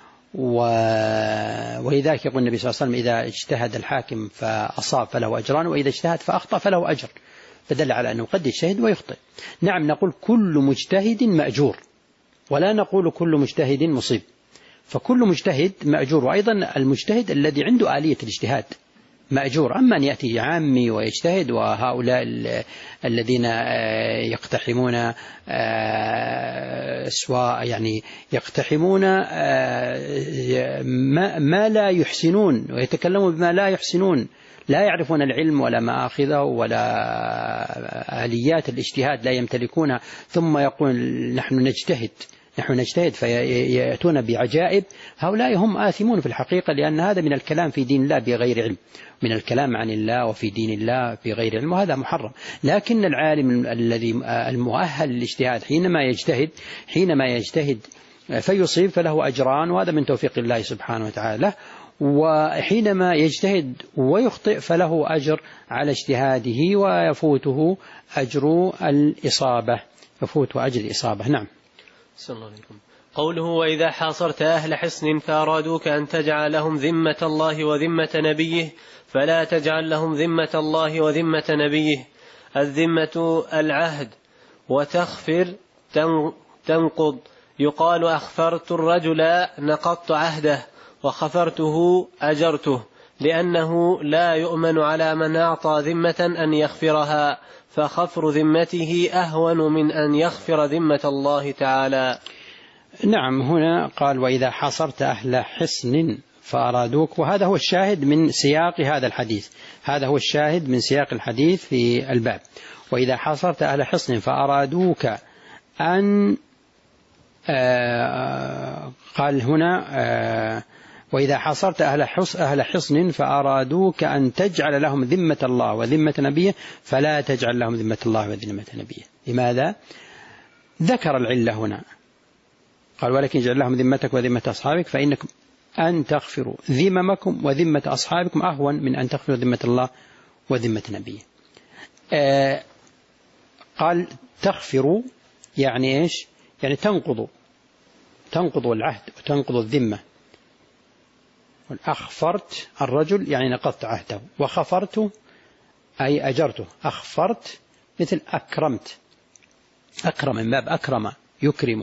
ولذلك يقول النبي صلى الله عليه وسلم إذا اجتهد الحاكم فأصاب فله أجران، وإذا اجتهد فأخطأ فله أجر، فدل على أنه قد يجتهد ويخطئ. نعم، نقول كل مجتهد مأجور، ولا نقول كل مجتهد مصيب، فكل مجتهد مأجور. وأيضا المجتهد الذي عنده آلية الاجتهاد، مأجور. أما أن يأتي عامي ويجتهد، وهؤلاء الذين يقتحمون سواء يعني يقتحمون ما لا يحسنون ويتكلمون بما لا يحسنون، لا يعرفون العلم ولا مآخذه ولا آليات الاجتهاد لا يمتلكونها، ثم يقول نحن نجتهد نحن نجتهد فيأتون بعجائب. هؤلاء هم آثمون في الحقيقة، لأن هذا من الكلام في دين الله بغير علم، من الكلام عن الله وفي دين الله بغير علم، وهذا محرم. لكن العالم الذي المؤهل للاجتهاد حينما يجتهد حينما يجتهد فيصيب فله أجران، وهذا من توفيق الله سبحانه وتعالى له، وحينما يجتهد ويخطئ فله أجر على اجتهاده ويفوته أجر الإصابة يفوته أجر الإصابة. نعم. صلى الله عليكم. قوله وإذا حاصرت أهل حصن فأرادوك أن تجعل لهم ذمة الله وذمة نبيه فلا تجعل لهم ذمة الله وذمة نبيه. الذمة العهد، وتخفر تنقض. يقال أخفرت الرجل نقضت عهده، وخفرته أجرته، لأنه لا يؤمن على من أعطى ذمة أن يخفرها، فخفر ذمته أهون من أن يخفر ذمة الله تعالى. نعم. هنا قال وإذا حاصرت أهل حصن فأرادوك، وهذا هو الشاهد من سياق هذا الحديث هذا هو الشاهد من سياق الحديث في الباب. وإذا حاصرت أهل حصن فأرادوك أن آه قال هنا آه وإذا حاصرت أهل أهل حصن فأرادوك أن تجعل لهم ذمة الله وذمة نبيه فلا تجعل لهم ذمة الله وذمة نبيه. لماذا؟ ذكر العلة هنا، قال ولكن اجعل لهم ذمتك وذمة أصحابك فإنكم أن تغفروا ذممكم وذمة أصحابكم أهون من أن تغفروا ذمة الله وذمة نبيه. آه قال تغفروا يعني إيش؟ يعني تنقضوا تنقضوا العهد وتنقضوا الذمة. أخفرت الرجل يعني نقضت عهده، وخفرت أي أجرته. أخفرت مثل أكرمت، أكرم من باب أكرم يكرم،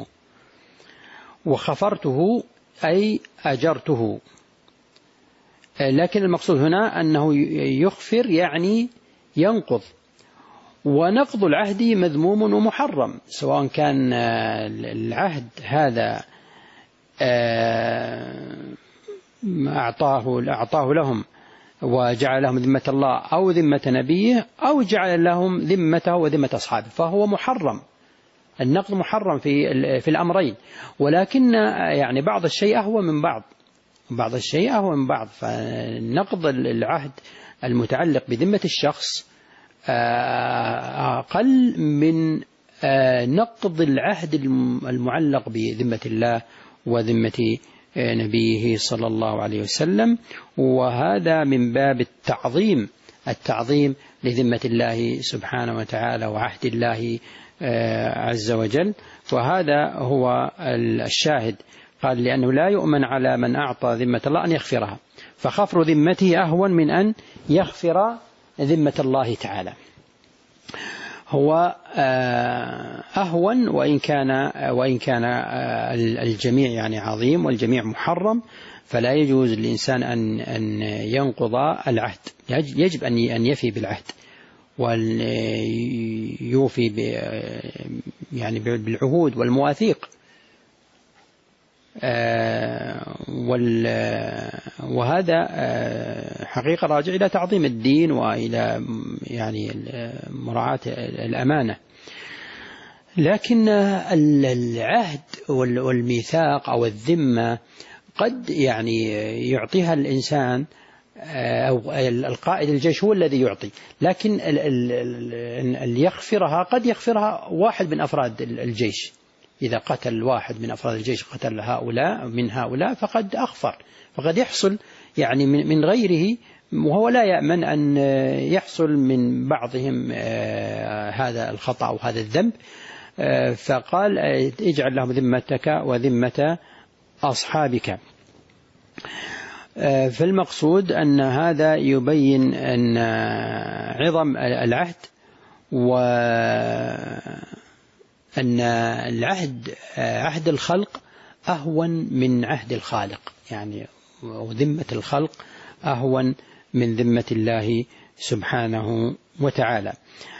وخفرته أي أجرته. لكن المقصود هنا أنه يخفر يعني ينقض، ونقض العهد مذموم ومحرم، سواء كان العهد هذا أعطاه أعطاه لهم وجعل لهم ذمة الله أو ذمة نبيه، أو جعل لهم ذمته وذمة أصحابه، فهو محرم. النقض محرم في في الأمرين، ولكن يعني بعض الشيء أهوى من بعض بعض الشيء أهوى من بعض. فنقض العهد المتعلق بذمة الشخص أقل من نقض العهد المعلق بذمة الله وذمة نبيه صلى الله عليه وسلم، وهذا من باب التعظيم التعظيم لذمة الله سبحانه وتعالى وعهد الله عز وجل. وهذا هو الشاهد. قال لأنه لا يؤمن على من أعطى ذمة الله أن يغفرها، فخفر ذمته أهون من أن يغفر ذمة الله تعالى. هو أهون وإن كان وإن كان الجميع يعني عظيم والجميع محرم، فلا يجوز للإنسان أن أن ينقض العهد. يجب أن أن يفي بالعهد ويوفي يعني بالعهود والمواثيق، وهذا حقيقة راجع إلى تعظيم الدين وإلى يعني مراعاة الأمانة. لكن العهد والميثاق أو الذمة قد يعني يعطيها الإنسان أو القائد الجيش هو الذي يعطي، لكن اللي يغفرها قد يغفرها واحد من أفراد الجيش. إذا قتل واحد من أفراد الجيش قتل هؤلاء من هؤلاء فقد أغفر، فقد يحصل يعني من غيره، وهو لا يأمن أن يحصل من بعضهم هذا الخطأ أو هذا الذنب. فقال اجعل لهم ذمتك وذمة أصحابك. فالمقصود أن هذا يبين أن عظم العهد، وأن العهد عهد الخلق أهون من عهد الخالق، يعني وذمة الخلق أهون من ذمة الله سبحانه وتعالى.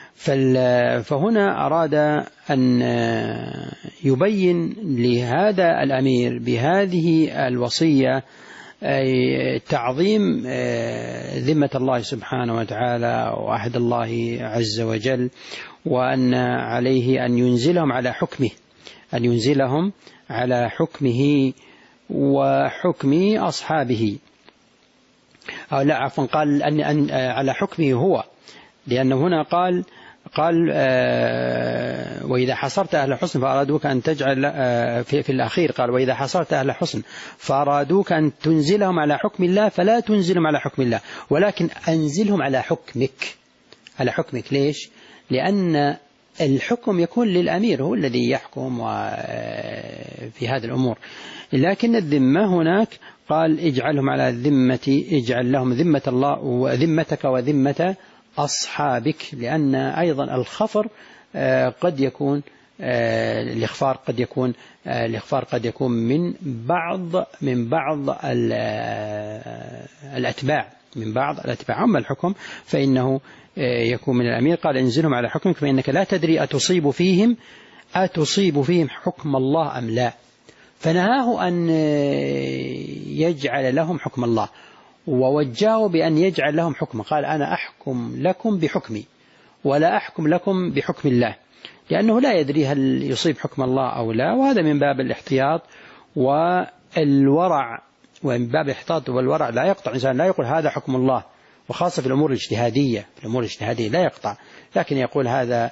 فهنا أراد أن يبين لهذا الأمير بهذه الوصية تعظيم ذمة الله سبحانه وتعالى وعهد الله عز وجل، وأن عليه أن ينزلهم على حكمه، أن ينزلهم على حكمه وحكم أصحابه، أو لا عفوا قال أن, أن على حكمه هو، لأنه هنا قال قال آه وإذا حصرت أهل حسن فأرادوك أن تجعل آه في, في الأخير قال وإذا حصرت أهل حسن فأرادوك أن تنزلهم على حكم الله فلا تنزلهم على حكم الله، ولكن أنزلهم على حكمك. على حكمك ليش؟ لأن الحكم يكون للأمير، هو الذي يحكم في هذه الأمور، لكن الذمة هناك قال اجعلهم على ذمة، اجعل لهم ذمة الله وذمتك وذمة أصحابك، لأن أيضا الخفر قد يكون الإخفار قد يكون الإخفار قد يكون من بعض من بعض الأتباع من بعض الأتباع. أما الحكم فإنه يكون من الأمير. قال انزلهم على حكمك فإنك لا تدري أتصيب فيهم أتصيب فيهم حكم الله أم لا، فنهاه أن يجعل لهم حكم الله ووجهه بأن يجعل لهم حكم. قال أنا أحكم لكم بحكمي ولا أحكم لكم بحكم الله، لأنه لا يدري هل يصيب حكم الله أو لا، وهذا من باب الاحتياط والورع. ومن باب الاحتياط والورع لا يقطع إنسان، لا يقول هذا حكم الله، وخاصة في الأمور الاجتهادية في الأمور الاجتهادية لا يقطع، لكن يقول هذا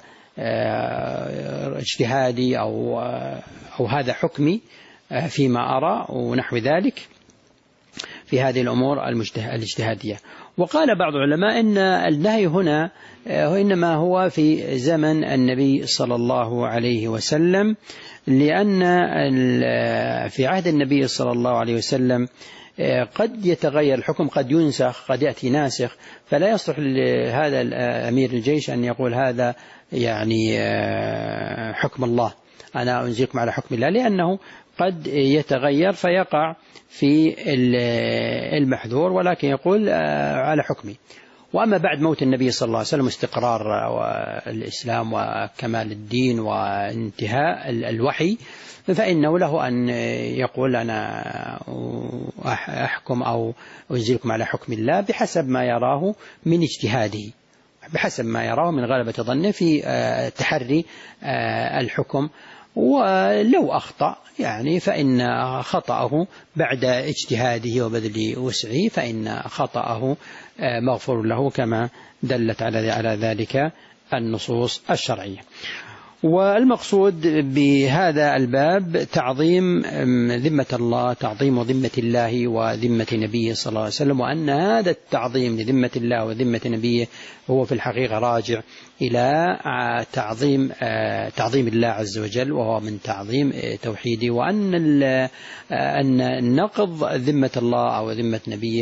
اجتهادي أو أو هذا حكمي فيما أرى ونحو ذلك في هذه الأمور الاجتهادية. وقال بعض العلماء إن النهي هنا إنما هو في زمن النبي صلى الله عليه وسلم، لأن في عهد النبي صلى الله عليه وسلم قد يتغير الحكم، قد ينسخ، قد يأتي ناسخ، فلا يصلح لهذا الأمير الجيش أن يقول هذا يعني حكم الله، أنا أنزلكم على حكم الله، لأنه قد يتغير فيقع في المحذور، ولكن يقول على حكمي. وأما بعد موت النبي صلى الله عليه وسلم استقرار الإسلام وكمال الدين وانتهاء الوحي، فإنه له أن يقول أنا أحكم أو أنزلكم على حكم الله بحسب ما يراه من اجتهاده، بحسب ما يراه من غلبة ظنه في تحري الحكم. ولو أخطأ يعني فإن خطأه بعد اجتهاده وبذل وسعه فإن خطأه مغفور له، كما دلت على ذلك النصوص الشرعية. والمقصود بهذا الباب تعظيم ذمة الله، تعظيم ذمة الله وذمة نبيه صلى الله عليه وسلم، وأن هذا التعظيم لذمة الله وذمة نبيه هو في الحقيقة راجع إلى تعظيم تعظيم الله عز وجل، وهو من تعظيم توحيده، وأن أن نقض ذمة الله أو ذمة نبيه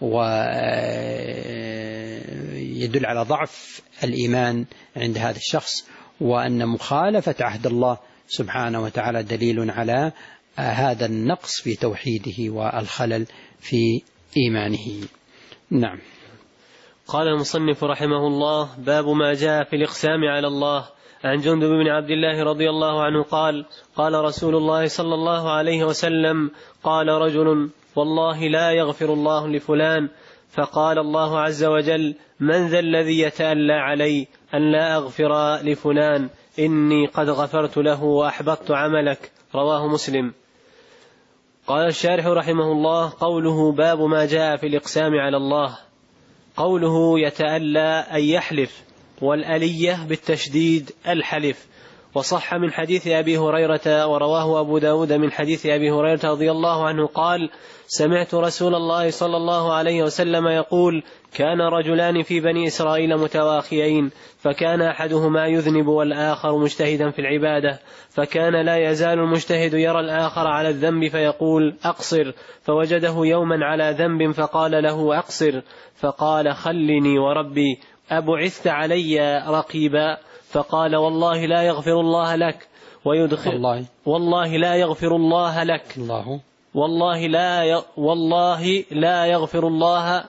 ويدل على ضعف الإيمان عند هذا الشخص، وأن مخالفة عهد الله سبحانه وتعالى دليل على هذا النقص في توحيده والخلل في إيمانه. نعم. قال المصنف رحمه الله: باب ما جاء في الإقسام على الله. عن جندب بن عبد الله رضي الله عنه قال: قال رسول الله صلى الله عليه وسلم: قال رجل: والله لا يغفر الله لفلان. فقال الله عز وجل: من ذا الذي يتألى علي أن لا أغفر لفلان؟ إني قد غفرت له وأحبطت عملك. رواه مسلم. قال الشارح رحمه الله: قوله باب ما جاء في الإقسام على الله، قوله يتألى أي يحلف، والألية بالتشديد الحلف. وصح من حديث أبي هريرة، ورواه أبو داود من حديث أبي هريرة رضي الله عنه قال: سمعت رسول الله صلى الله عليه وسلم يقول: كان رجلان في بني إسرائيل متواخيين، فكان أحدهما يذنب والآخر مجتهدا في العبادة، فكان لا يزال المجتهد يرى الآخر على الذنب فيقول: أقصر، فوجده يوما على ذنب فقال له: أقصر، فقال: خلني وربي أبعثت علي رقيبا؟ فقال: والله لا يغفر الله لك ويدخل والله, والله لا يغفر الله لك الله والله لا ي... والله لا يغفر الله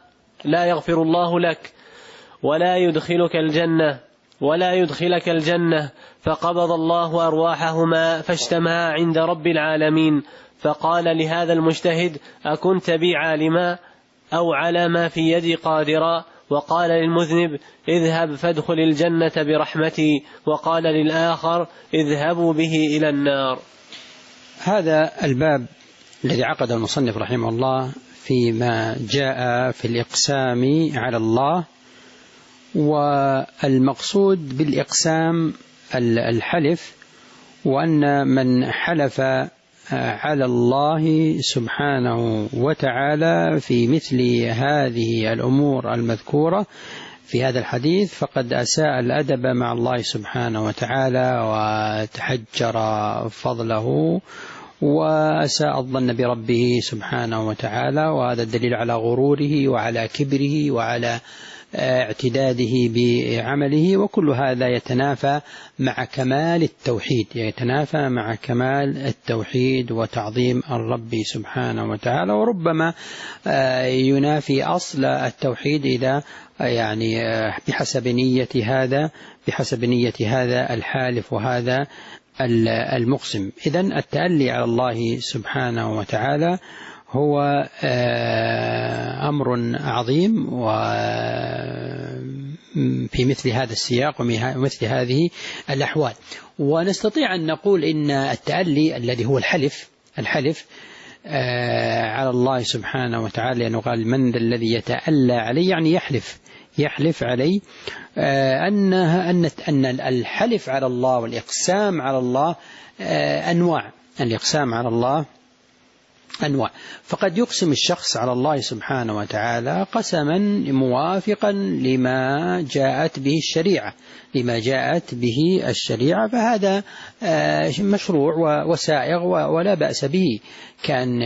لا يغفر الله لك ولا يدخلك الجنة ولا يدخلك الجنة. فقبض الله أرواحهما فاجتمعا عند رب العالمين، فقال لهذا المجتهد: أكنت بي عالما أو على ما في يدي قادرا؟ وقال للمذنب: اذهب فادخل الجنة برحمتي. وقال للآخر: اذهبوا به إلى النار. هذا الباب الذي عقد المصنف رحمه الله فيما جاء في الإقسام على الله. والمقصود بالإقسام الحلف، وأن من حلف على الله سبحانه وتعالى في مثل هذه الأمور المذكورة في هذا الحديث فقد أساء الأدب مع الله سبحانه وتعالى وتحجر فضله وأساء الظن بربه سبحانه وتعالى، وهذا الدليل على غروره وعلى كبره وعلى اعتداده بعمله، وكل هذا يتنافى مع كمال التوحيد يتنافى مع كمال التوحيد وتعظيم الرب سبحانه وتعالى، وربما ينافي أصل التوحيد إذا يعني بحسب نية هذا بحسب نية هذا الحالف وهذا المقسم. إذن التألي على الله سبحانه وتعالى هو أمر عظيم، وفي مثل هذا السياق ومثل هذه الأحوال. ونستطيع أن نقول إن التألي الذي هو الحلف الحلف على الله سبحانه وتعالى، لأنه قال: من ذا الذي يتألى علي، يعني يحلف يحلف علي، أنها أن أن الحلف على الله والإقسام على الله أنواع. الإقسام على الله أنواع، فقد يقسم الشخص على الله سبحانه وتعالى قسما موافقا لما جاءت به الشريعة لما جاءت به الشريعة فهذا مشروع وسائغ ولا بأس به. كان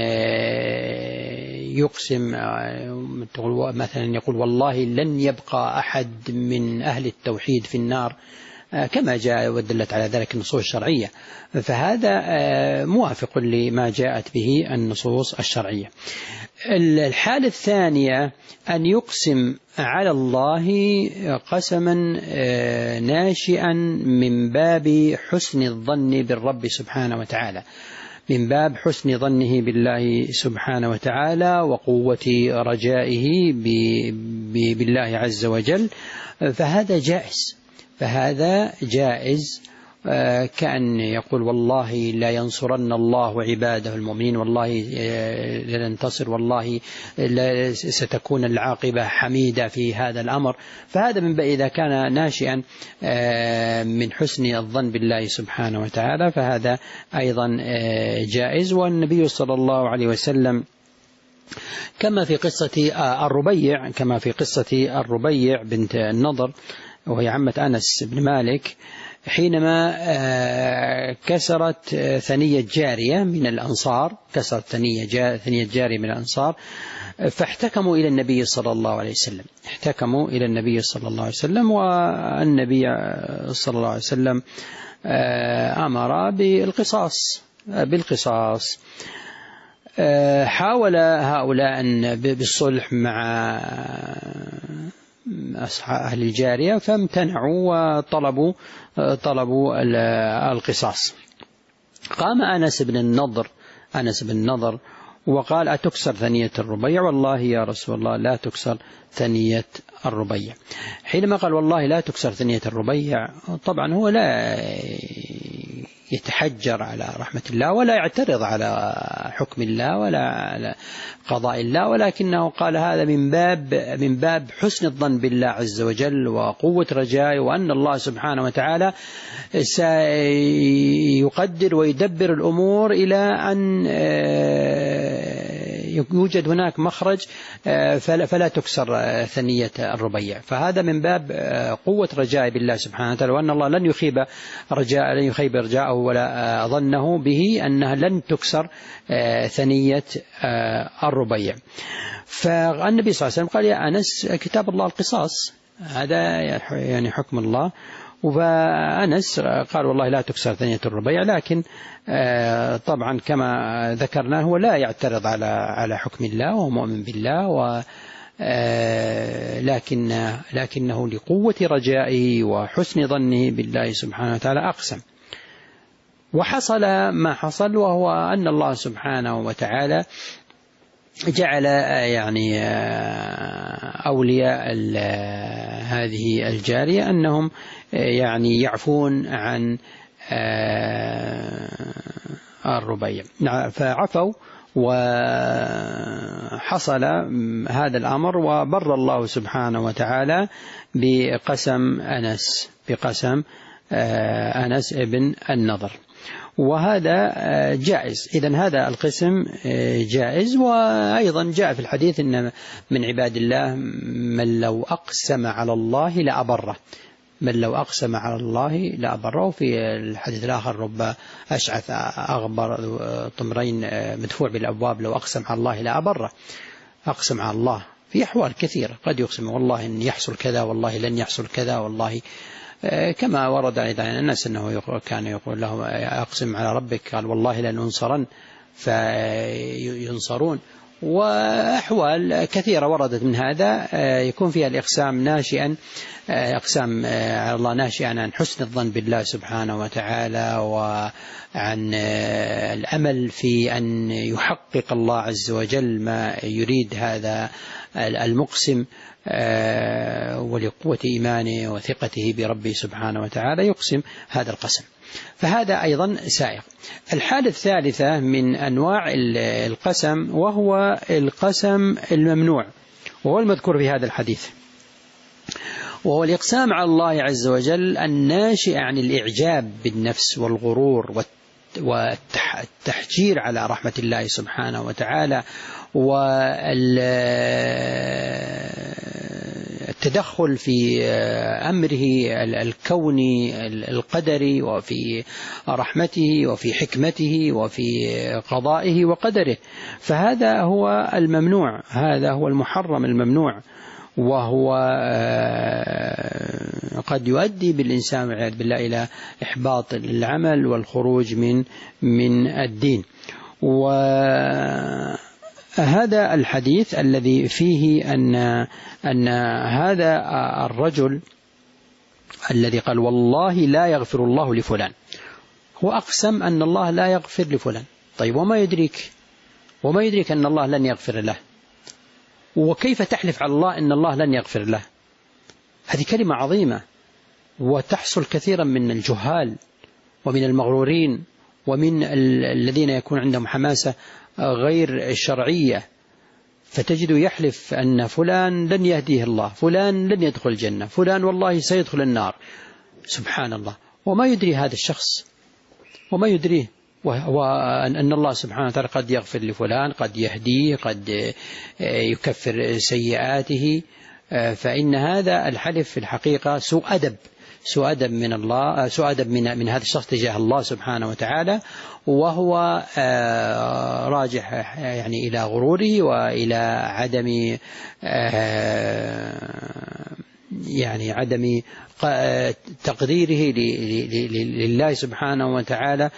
يقسم مثلا يقول: والله لن يبقى أحد من أهل التوحيد في النار، كما جاء ودلت على ذلك النصوص الشرعية، فهذا موافق لما جاءت به النصوص الشرعية. الحالة الثانية أن يقسم على الله قسما ناشئا من باب حسن الظن بالرب سبحانه وتعالى من باب حسن ظنه بالله سبحانه وتعالى وقوة رجائه بالله عز وجل، فهذا جائز فهذا جائز كأن يقول: والله لا ينصرن الله عباده المؤمنين، والله لننتصر، والله ستكون العاقبة حميدة في هذا الأمر. فهذا من إذا كان ناشئا من حسن الظن بالله سبحانه وتعالى فهذا أيضا جائز. والنبي صلى الله عليه وسلم كما في قصة الربيع كما في قصة الربيع بنت النضر وهي عمة أنس بن مالك، حينما كسرت ثنية جارية من الأنصار كسرت ثنية جارية من الأنصار فاحتكموا إلى النبي صلى الله عليه وسلم احتكموا إلى النبي صلى الله عليه وسلم والنبي صلى الله عليه وسلم أمر بالقصاص بالقصاص حاول هؤلاء بالصلح مع أهل الجارية فامتنعوا وطلبوا طلبوا القصاص. قام أنس بن النضر أنس بن النضر وقال: أتكسر ثنية الربيع؟ والله يا رسول الله لا تكسر ثنية الربيع. حينما قال: والله لا تكسر ثنية الربيع، طبعا هو لا يتحجر على رحمة الله ولا يعترض على حكم الله ولا على قضاء الله، ولكنه قال هذا من باب من باب حسن الظن بالله عز وجل وقوة رجائه، وأن الله سبحانه وتعالى سيقدر ويدبر الأمور إلى أن يوجد هناك مخرج فلا تكسر ثنية الربيع. فهذا من باب قوة رجاء بالله سبحانه وتعالى، وأن الله لن يخيب رجاء لن يخيب رجاءه ولا ظنه به أنها لن تكسر ثنية الربيع. فالنبي صلى الله عليه وسلم قال: يا أنس كتاب الله القصاص، هذا يعني حكم الله. وأنس قال: والله لا تكسر ثنية الربيع، لكن طبعا كما ذكرنا هو لا يعترض على على حكم الله وهو مؤمن بالله لكن لكنه لقوة رجائه وحسن ظنه بالله سبحانه وتعالى أقسم. وحصل ما حصل، وهو أن الله سبحانه وتعالى جعل يعني أولياء هذه الجارية أنهم يعني يعفون عن الربيع، فعفوا وحصل هذا الأمر، وبر الله سبحانه وتعالى بقسم أنس بقسم أنس ابن النضر، وهذا جائز. إذن هذا القسم جائز. وأيضا جاء في الحديث إن من عباد الله من لو أقسم على الله لأبره، من لو أقسم على الله لأبره. في الحديث الآخر رب أشعث أغبر طمرين مدفوع بالأبواب لو أقسم على الله لأبره. أقسم على الله في أحوال كثيرة، قد يقسم والله إن يحصل كذا، والله لن يحصل كذا، والله كما ورد عن الناس أنه كان يقول له أقسم على ربك، قال والله لننصرن فينصرون. وأحوال كثيرة وردت من هذا يكون فيها الإقسام ناشئا أقسام على الله ناشئا عن حسن الظن بالله سبحانه وتعالى، وعن الأمل في أن يحقق الله عز وجل ما يريد هذا المقسم، ولقوة إيمانه وثقته بربه سبحانه وتعالى يقسم هذا القسم. فهذا أيضا سائغ. الحالة الثالثة من أنواع القسم وهو القسم الممنوع، وهو المذكور في هذا الحديث، وهو الإقسام على الله عز وجل الناشئ عن الإعجاب بالنفس والغرور والتحجير على رحمة الله سبحانه وتعالى، والتدخل في أمره الكوني القدري، وفي رحمته وفي حكمته وفي قضائه وقدره. فهذا هو الممنوع، هذا هو المحرم الممنوع، وهو قد يؤدي بالإنسان والعياذ بالله إلى إحباط العمل والخروج من من الدين. وهذا الحديث الذي فيه أن أن هذا الرجل الذي قال والله لا يغفر الله لفلان، هو أقسم أن الله لا يغفر لفلان. طيب وما يدريك وما يدريك أن الله لن يغفر له؟ وكيف تحلف على الله أن الله لن يغفر له؟ هذه كلمة عظيمة، وتحصل كثيرا من الجهال ومن المغرورين ومن الذين يكون عندهم حماسة غير شرعية، فتجد يحلف أن فلان لن يهديه الله، فلان لن يدخل الجنة، فلان والله سيدخل النار. سبحان الله. وما يدري هذا الشخص، وما يدريه وأن الله سبحانه وتعالى قد يغفر لفلان، قد يهديه، قد يكفر سيئاته. فإن هذا الحلف في الحقيقة سوء أدب، سوء أدب من الله، سوء أدب من من هذا الشخص تجاه الله سبحانه وتعالى، وهو راجح يعني إلى غروره وإلى عدم يعني عدم تقديره لله سبحانه وتعالى.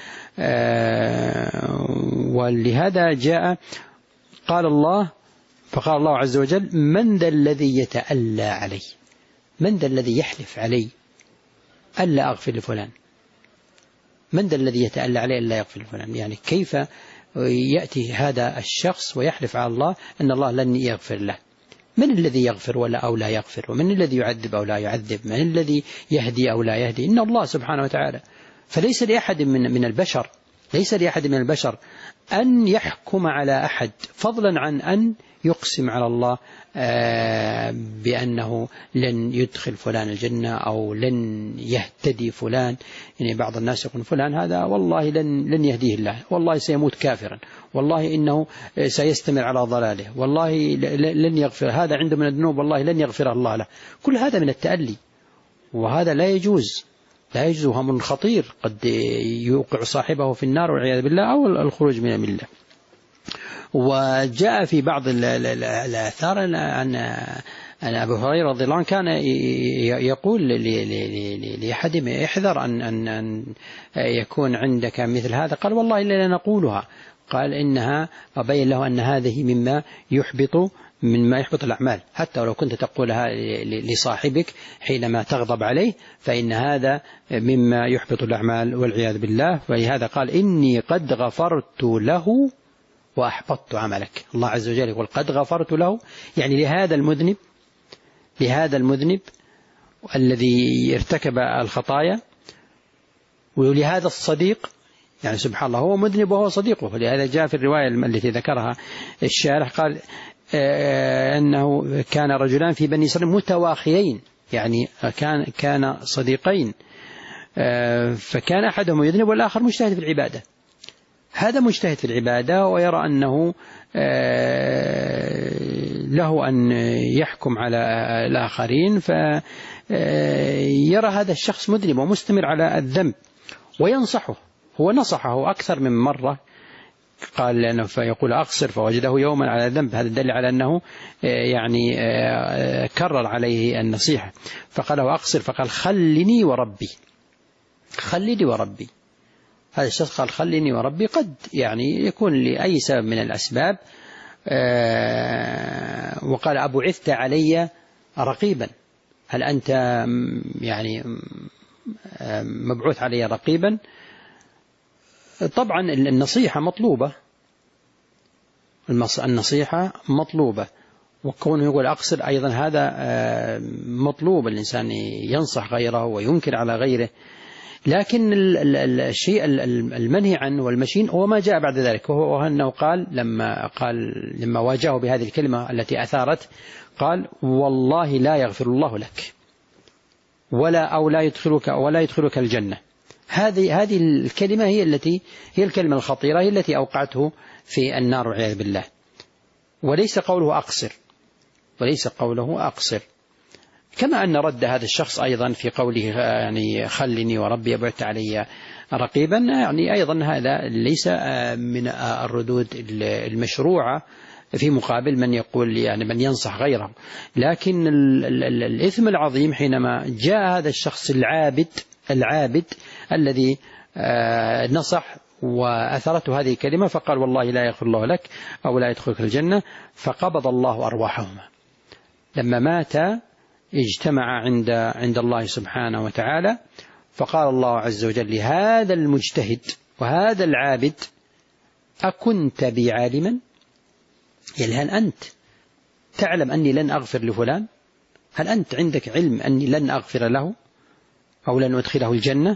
ولهذا جاء قال الله فقال الله عز وجل من ذا الذي يتألى علي، من ذا الذي يحلف علي ألا أغفر لفلان، من ذا الذي يتألى علي ألا يغفر لفلان؟ يعني كيف يأتي هذا الشخص ويحلف على الله أن الله لن يغفر له؟ من الذي يغفر ولا أو لا يغفر؟ ومن الذي يعذب أو لا يعذب؟ من الذي يهدي أو لا يهدي؟ إن الله سبحانه وتعالى. فليس لأحد من من البشر ليس لأحد من البشر أن يحكم على أحد، فضلا عن أن يقسم على الله بأنه لن يدخل فلان الجنة أو لن يهتدي فلان. يعني بعض الناس يقول فلان هذا والله لن لن يهديه الله، والله سيموت كافرا، والله إنه سيستمر على ضلاله، والله لن يغفر، هذا عنده من الذنوب والله لن يغفر الله له. كل هذا من التألي، وهذا لا يجوز، لا يجوز، أمر خطير قد يوقع صاحبه في النار والعياذ بالله أو الخروج من الملة. وجاء في بعض الآثار أن أن أبو هريرة رضي الله عنه كان يقول لأحدهم احذر أن أن أن يكون عندك مثل هذا، قال والله إلا نقولها، قال إنها أبين له أن هذه مما يحبط مما يحبط الأعمال، حتى ولو كنت تقولها لصاحبك حينما تغضب عليه، فإن هذا مما يحبط الأعمال والعياذ بالله. ولهذا قال إني قد غفرت له وأحبطت عملك. الله عز وجل يقول قد غفرت له، يعني لهذا المذنب، لهذا المذنب الذي ارتكب الخطايا، ولهذا الصديق، يعني سبحان الله هو مذنب وهو صديقه. ولهذا جاء في الرواية التي ذكرها الشارح قال أنه كان رجلان في بني إسرائيل متواخيين، يعني كان كان صديقين، فكان أحدهم يذنب والآخر مجتهد في العبادة. هذا مجتهد في العبادة ويرى أنه له أن يحكم على الآخرين، فيرى هذا الشخص مذنب ومستمر على الذنب وينصحه. هو نصحه أكثر من مرة، قال لأنه فيقول أقصر، فوجده يوما على ذنب. هذا دل على أنه يعني كرر عليه النصيحة، فقال له أقصر، فقال خلني وربي، خلني وربي. هذا الشخص قال خلني وربي، قد يعني يكون لأي سبب من الأسباب. وقال أبعثت علي رقيبا، هل أنت يعني مبعوث علي رقيبا؟ طبعا النصيحة مطلوبة، النصيحة مطلوبة، وكونه يقول أقصر أيضا هذا مطلوب، الإنسان ينصح غيره وينكر على غيره. لكن الشيء المنهي عنه والمشين هو ما جاء بعد ذلك، وهو أنه قال لما قال لما واجهه بهذه الكلمة التي أثارت، قال والله لا يغفر الله لك ولا أو لا يدخلك ولا يدخلك الجنة. هذه هذه الكلمة هي التي هي الكلمة الخطيرة، هي التي أوقعته في النار والعياذ بالله، وليس قوله أقصر، وليس قوله أقصر. كما أن رد هذا الشخص أيضا في قوله يعني خلني وربي أبعثت علي رقيبا، يعني أيضا هذا ليس من الردود المشروعة في مقابل من يقول يعني من ينصح غيره. لكن الإثم العظيم حينما جاء هذا الشخص العابد العابد الذي نصح وأثرته هذه الكلمة، فقال والله لا يغفر الله لك أو لا يدخلك الجنة، فقبض الله أرواحهما. لما مات اجتمع عند عند الله سبحانه وتعالى، فقال الله عز وجل لهذا المجتهد وهذا العابد أكنت بي عالما؟ يعني هل أنت تعلم أني لن أغفر لفلان؟ هل أنت عندك علم أني لن أغفر له أو لن أدخله الجنة؟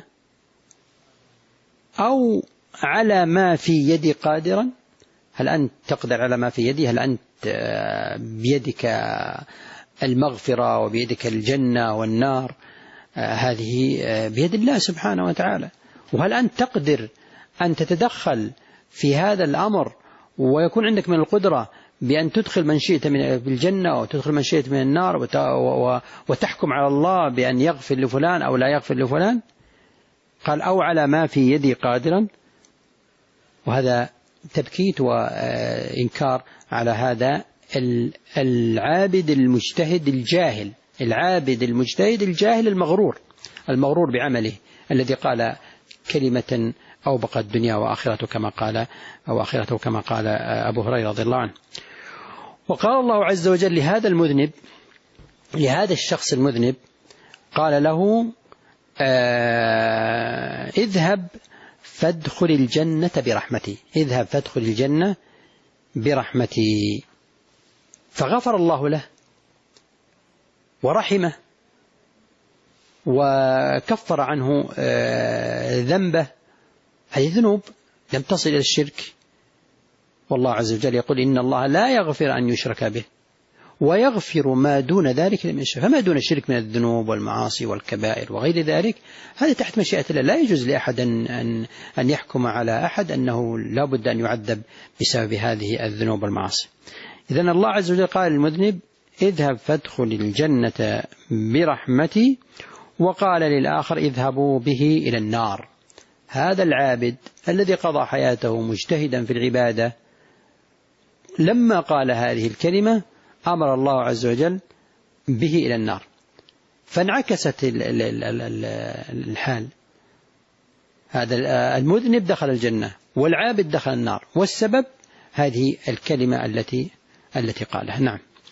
أو على ما في يدي قادرا؟ هل أنت تقدر على ما في يدي؟ هل أنت بيدك المغفرة وبيدك الجنة والنار؟ هذه بيد الله سبحانه وتعالى. وهل أنت تقدر أن تتدخل في هذا الأمر ويكون عندك من القدرة بأن تدخل من شئت من الجنة وتدخل من شئت من النار وتحكم على الله بأن يغفر لفلان أو لا يغفر لفلان؟ قال أو على ما في يدي قادرا. وهذا تبكيت وإنكار على هذا العابد المجتهد الجاهل، العابد المجتهد الجاهل المغرور، المغرور بعمله، الذي قال كلمة أوبقت الدنيا وآخرته كما قال أو آخرته كما قال أبو هريرة رضي الله عنه. وقال الله عز وجل لهذا المذنب، لهذا الشخص المذنب، قال له آه اذهب فادخل الجنة برحمتي، اذهب فادخل الجنة برحمتي. فغفر الله له ورحمه وكفر عنه آه ذنبه. هذه ذنوب لم تصل إلى الشرك، والله عز وجل يقول إن الله لا يغفر أن يشرك به ويغفر ما دون ذلك لمن يشاء. فما دون الشرك من الذنوب والمعاصي والكبائر وغير ذلك هذا تحت مشيئة الله. لا يجوز لأحد أن أن يحكم على أحد أنه لا بد أن يعذب بسبب هذه الذنوب والمعاصي. إذن الله عز وجل قال للمذنب اذهب فادخل الجنة برحمتي، وقال للآخر اذهبوا به إلى النار. هذا العابد الذي قضى حياته مجتهدا في العبادة لما قال هذه الكلمة أمر الله عز وجل به إلى النار، فانعكست الحال. هذا المذنب دخل الجنة والعابد دخل النار، والسبب هذه الكلمة التي التي قالها. نعم.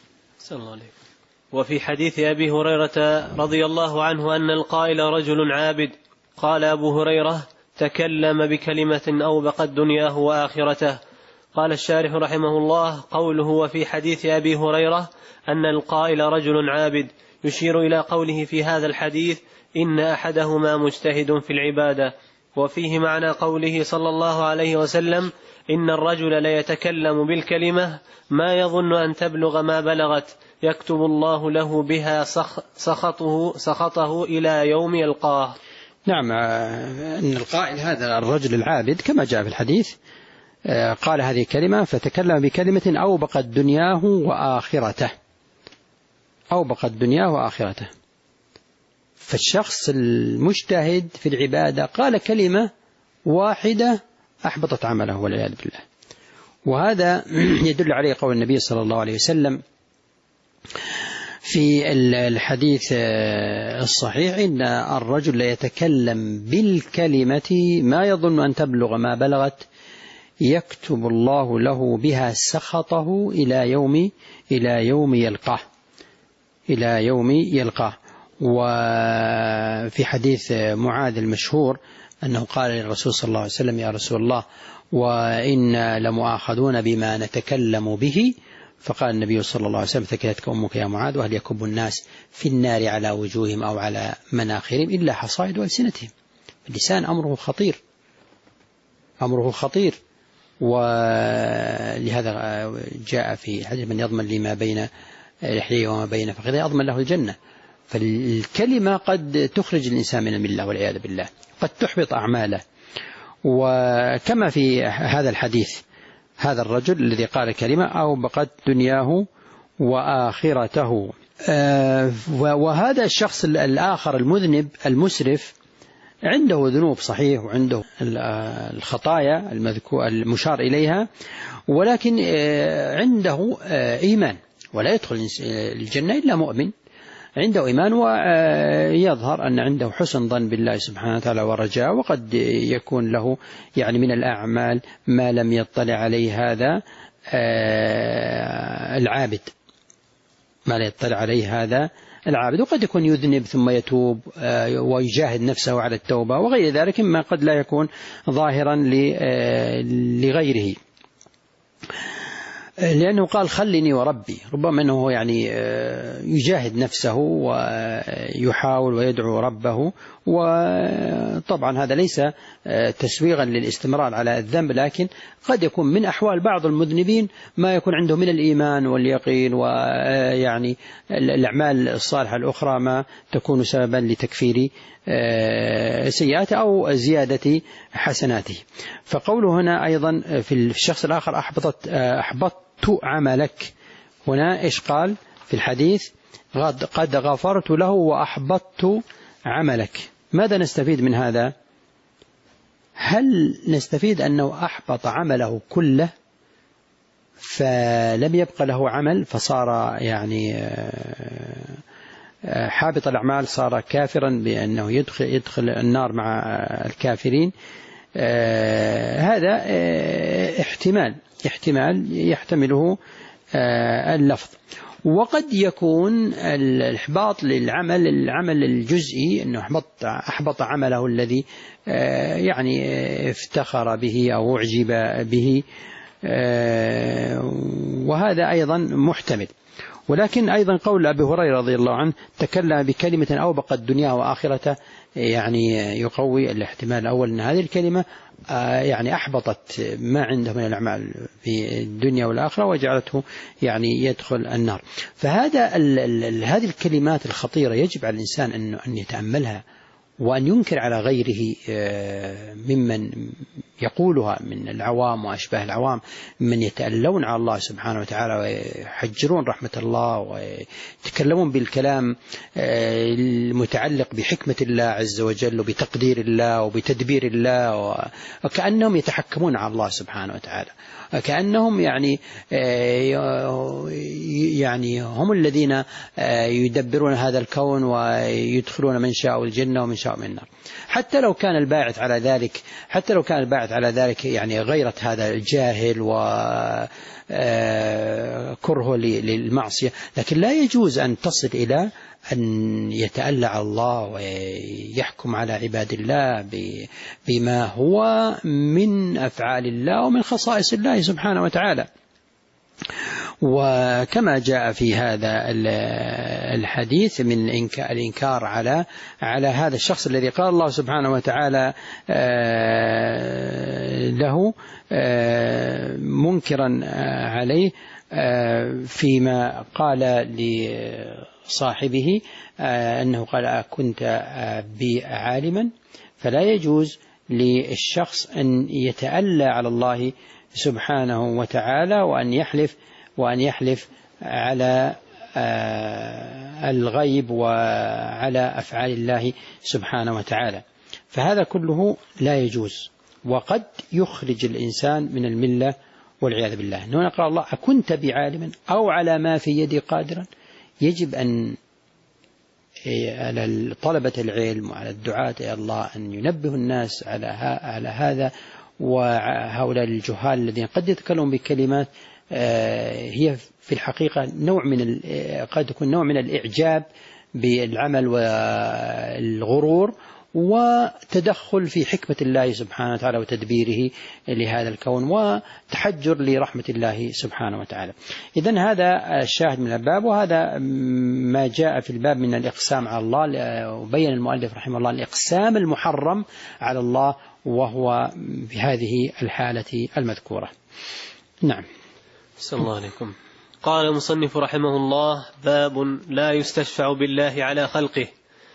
صلى الله عليه. وفي حديث أبي هريرة رضي الله عنه أن القائل رجل عابد، قال أبو هريرة: تكلم بكلمة أوبقت دنياه وآخرته. قال الشارح رحمه الله: قوله وفي حديث أبي هريرة أن القائل رجل عابد يشير إلى قوله في هذا الحديث: إن أحدهما مجتهد في العبادة. وفيه معنى قوله صلى الله عليه وسلم: إن الرجل ليتكلم بالكلمة ما يظن أن تبلغ ما بلغت، يكتب الله له بها سخطه, سخطه إلى يوم يلقاه. نعم، أن القائل هذا الرجل العابد كما جاء في الحديث قال هذه الكلمة فتكلم بكلمة أوبقت دنياه وآخرته، أوبقت دنياه وآخرته. فالشخص المجتهد في العبادة قال كلمة واحدة أحبطت عمله والعياذ بالله. وهذا يدل عليه قول النبي صلى الله عليه وسلم في الحديث الصحيح: إن الرجل يتكلم بالكلمة ما يظن أن تبلغ ما بلغت، يكتب الله له بها سخطه إلى يوم إلى يوم يلقاه إلى يوم يلقاه. وفي حديث معاذ المشهور أنه قال للرسول صلى الله عليه وسلم: يا رسول الله، وإنا لمؤاخذون بما نتكلم به. فقال النبي صلى الله عليه وسلم: ثكلتك أمك يا معاذ، وهل يكب الناس في النار على وجوههم أو على مناخرهم إلا حصائد ألسنتهم. اللسان أمره خطير، أمره خطير. ولهذا جاء في حديث: من يضمن لي ما بين لحيه وما بين فخذيه أضمن له الجنة. فالكلمة قد تخرج الإنسان من الملة والعياذ بالله، قد تحبط أعماله. وكما في هذا الحديث هذا الرجل الذي قال كلمة أوبقت دنياه وآخرته. وهذا الشخص الآخر المذنب المسرف عنده ذنوب صحيح، وعنده الخطايا المشار إليها، ولكن عنده إيمان، ولا يدخل الجنة إلا مؤمن عنده إيمان، ويظهر أن عنده حسن ظن بالله سبحانه وتعالى ورجاء. وقد يكون له يعني من الأعمال ما لم يطلع عليه هذا العابد، ما لا يطلع عليه هذا العابد. وقد يكون يذنب ثم يتوب ويجاهد نفسه على التوبة وغير ذلك مما قد لا يكون ظاهرا لغيره، لأنه قال: خلني وربي. ربما أنه يعني يجاهد نفسه ويحاول ويدعو ربه، وطبعا هذا ليس تسويغا للاستمرار على الذنب، لكن قد يكون من أحوال بعض المذنبين ما يكون عنده من الإيمان واليقين، ويعني الأعمال الصالحة الأخرى ما تكون سببا لتكفير سيئاته أو زيادة حسناته. فقوله هنا أيضا في الشخص الآخر: أحبطت أحبطت عملك. هنا إيش قال في الحديث؟ قد غفرت له وأحبطت عملك. ماذا نستفيد من هذا؟ هل نستفيد أنه أحبط عمله كله فلم يبقى له عمل فصار يعني حابط الأعمال، صار كافرا بأنه يدخل, يدخل النار مع الكافرين؟ هذا احتمال احتمال يحتمله اللفظ. وقد يكون الإحباط للعمل العمل الجزئي، أنه أحبط, أحبط عمله الذي يعني افتخر به أو أعجب به، وهذا أيضا محتمل. ولكن أيضا قول أبي هريرة رضي الله عنه: تكلم بكلمة أوبقت الدنيا وآخرته، يعني يقوي الاحتمال الأول أن هذه الكلمة يعني أحبطت ما عنده من الأعمال في الدنيا والآخرة وجعلته يعني يدخل النار. فهذا ال ال هذه الكلمات الخطيرة يجب على الإنسان أن أن يتأملها، وأن ينكر على غيره ممن يقولها من العوام وأشباه العوام، من يتألون على الله سبحانه وتعالى ويحجرون رحمة الله ويتكلمون بالكلام المتعلق بحكمة الله عز وجل وبتقدير الله وبتدبير الله، وكأنهم يتحكمون على الله سبحانه وتعالى، كأنهم يعني يعني هم الذين يدبرون هذا الكون ويدخلون من شاء الجنة ومن شاء يشاء من النار. حتى لو كان الباعث على ذلك حتى لو كان الباعث على ذلك يعني غيرة هذا الجاهل وكرهه للمعصية، لكن لا يجوز أن تصل إلى أن يتألى على الله ويحكم على عباد الله بما هو من أفعال الله ومن خصائص الله سبحانه وتعالى. وكما جاء في هذا الحديث من الإنكار على على هذا الشخص الذي قال الله سبحانه وتعالى له منكرا عليه فيما قال لصاحبه أنه قال كنت بي عالما، فلا يجوز للشخص أن يتألى على الله سبحانه وتعالى وأن يحلف وأن يحلف على الغيب وعلى أفعال الله سبحانه وتعالى، فهذا كله لا يجوز، وقد يخرج الإنسان من الملة والعياذ بالله. هنا قال الله أكنت بعالما أو على ما في يدي قادرا. يجب أن على طلبة العلم وعلى الدعاة إلى الله أن ينبه الناس على على هذا، وهؤلاء الجهال الذين قد يتكلمون بكلمات هي في الحقيقة نوع من قد يكون نوع من الإعجاب بالعمل والغرور وتدخل في حكمة الله سبحانه وتعالى وتدبيره لهذا الكون وتحجر لرحمة الله سبحانه وتعالى. إذن هذا الشاهد من الباب، وهذا ما جاء في الباب من الإقسام على الله. وبين المؤلف رحمه الله الإقسام المحرم على الله وهو بهذه الحالة المذكورة. نعم. صلى الله عليكم. قال المصنف رحمه الله: باب لا يستشفع بالله على خلقه.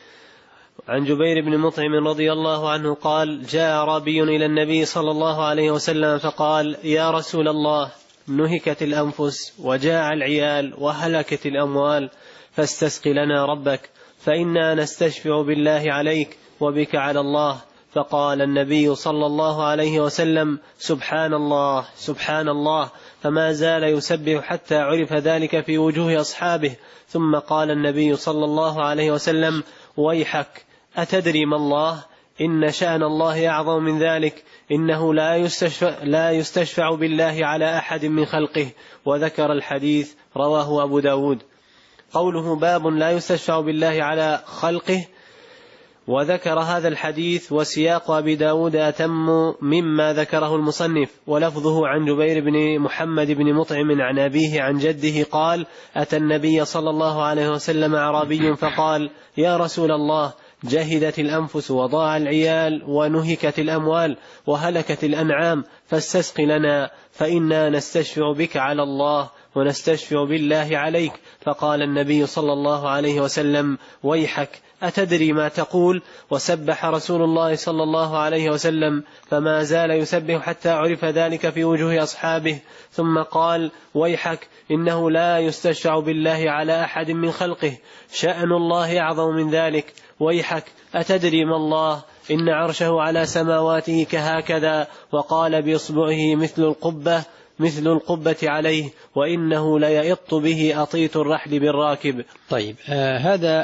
عن جبير بن مطعم رضي الله عنه قال: جاء أعرابي إلى النبي صلى الله عليه وسلم فقال: يا رسول الله، نهكت الأنفس وجاع العيال وهلكت الأموال، فاستسق لنا ربك، فإنا نستشفع بالله عليك وبك على الله. فقال النبي صلى الله عليه وسلم: سبحان الله سبحان الله، فما زال يسبح حتى عرف ذلك في وجوه أصحابه. ثم قال النبي صلى الله عليه وسلم: ويحك، أتدري ما الله؟ إن شأن الله أعظم من ذلك، إنه لا يستشفع, لا يستشفع بالله على أحد من خلقه. وذكر الحديث، رواه أبو داود. قوله باب لا يستشفع بالله على خلقه، وذكر هذا الحديث وسياق أبي داود أتم مما ذكره المصنف، ولفظه عن جبير بن محمد بن مطعم عن أبيه عن جده قال: أتى النبي صلى الله عليه وسلم أعرابي فقال: يا رسول الله، جهدت الأنفس وضاع العيال ونهكت الأموال وهلكت الأنعام، فاستسق لنا، فإنا نستشفع بك على الله ونستشفع بالله عليك. فقال النبي صلى الله عليه وسلم: ويحك، أتدري ما تقول؟ وسبح رسول الله صلى الله عليه وسلم، فما زال يسبح حتى عرف ذلك في وجوه أصحابه. ثم قال: ويحك، إنه لا يستشفع بالله على أحد من خلقه، شأن الله أعظم من ذلك. ويحك، أتدري ما الله؟ إن عرشه على سماواته كهكذا، وقال بإصبعه مثل القبة مثل القبة عليه، وإنه ليئط به أطيت الرحل بالراكب. طيب، آه هذا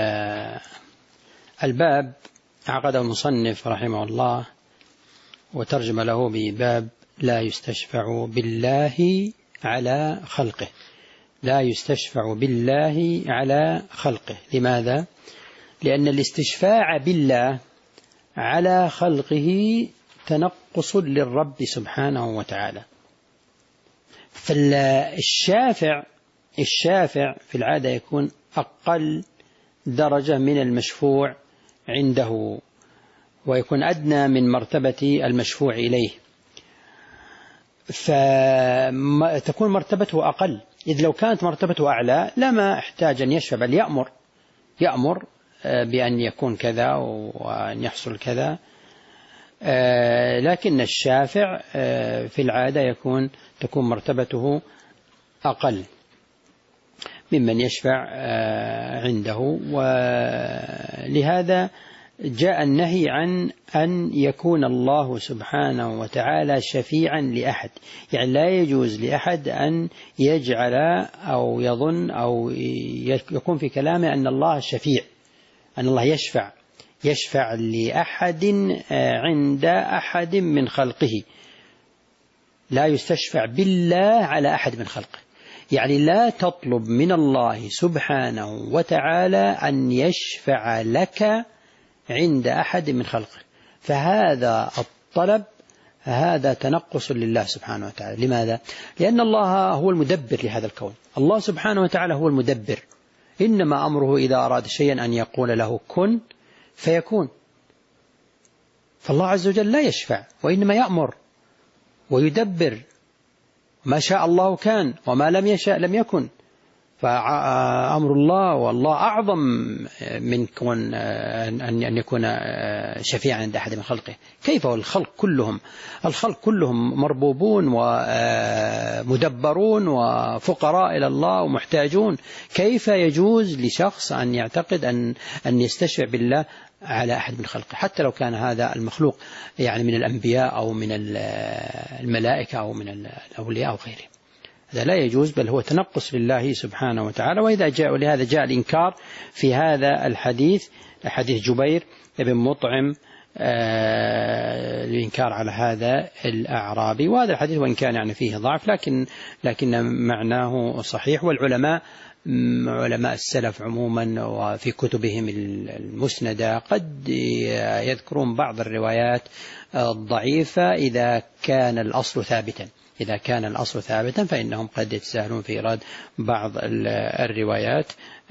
الباب عقده المصنف رحمه الله وترجم له بباب لا يستشفع بالله على خلقه. لا يستشفع بالله على خلقه. لماذا؟ لأن الاستشفاع بالله على خلقه تنقص للرب سبحانه وتعالى. فالشافع الشافع في العادة يكون أقل درجة من المشفوع عنده، ويكون أدنى من مرتبة المشفوع إليه، فتكون مرتبته أقل. إذ لو كانت مرتبته أعلى لما احتاج أن يشفع، بل يأمر يأمر بأن يكون كذا وأن يحصل كذا. لكن الشافع في العادة يكون تكون مرتبته أقل ممن يشفع عنده، ولهذا جاء النهي عن أن يكون الله سبحانه وتعالى شفيعا لأحد. يعني لا يجوز لأحد أن يجعل أو يظن أو يكون في كلامه أن الله شفيع، أن الله يشفع. يشفع لأحد عند أحد من خلقه، لا يستشفع بالله على أحد من خلقه، يعني لا تطلب من الله سبحانه وتعالى أن يشفع لك عند أحد من خلقه، فهذا الطلب هذا تنقص لله سبحانه وتعالى. لماذا؟ لأن الله هو المدبر لهذا الكون، الله سبحانه وتعالى هو المدبر، إنما أمره إذا أراد شيئا أن يقول له كن فيكون. فالله عز وجل لا يشفع، وإنما يأمر ويدبر، ما شاء الله كان وما لم يشاء لم يكن. فأمر الله والله أعظم من كون أن يكون شفيعا عند أحد من خلقه. كيف والخلق كلهم الخلق كلهم مربوبون ومدبرون وفقراء إلى الله ومحتاجون، كيف يجوز لشخص أن يعتقد أن أن يستشفع بالله على أحد من خلقه، حتى لو كان هذا المخلوق يعني من الأنبياء أو من الملائكة أو من الأولياء أو غيره؟ هذا لا يجوز، بل هو تنقص لله سبحانه وتعالى. وإذا جاء ولهذا جاء الإنكار في هذا الحديث، حديث جبير بن مطعم، آه الإنكار على هذا الأعرابي. وهذا الحديث وإن كان يعني فيه ضعف لكن لكن معناه صحيح. والعلماء علماء السلف عموما وفي كتبهم المسندة قد يذكرون بعض الروايات الضعيفة إذا كان الأصل ثابتا، إذا كان الأصل ثابتا فإنهم قد يتساهلون في إيراد بعض الروايات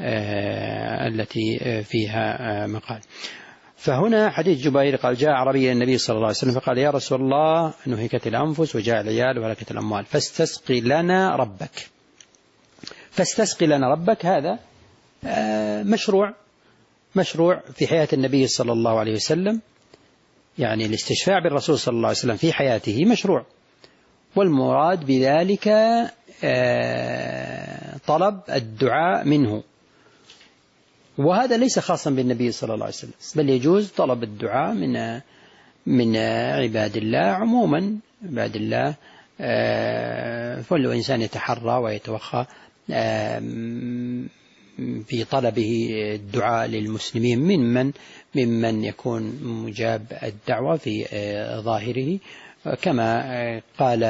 التي فيها مقال. فهنا حديث جبير قال جاء عربي إلى النبي صلى الله عليه وسلم فقال يا رسول الله نهكت الأنفس وجاء العيال وهلكت الأموال فاستسقي لنا ربك. فاستسقي لنا ربك هذا مشروع مشروع في حياة النبي صلى الله عليه وسلم، يعني الاستشفاع بالرسول صلى الله عليه وسلم في حياته مشروع، والمراد بذلك طلب الدعاء منه، وهذا ليس خاصا بالنبي صلى الله عليه وسلم، بل يجوز طلب الدعاء من من عباد الله عموما، عباد الله. فكل إنسان يتحرى ويتوخى في طلبه الدعاء للمسلمين ممن ممن يكون مجاب الدعوة في ظاهره، كما قال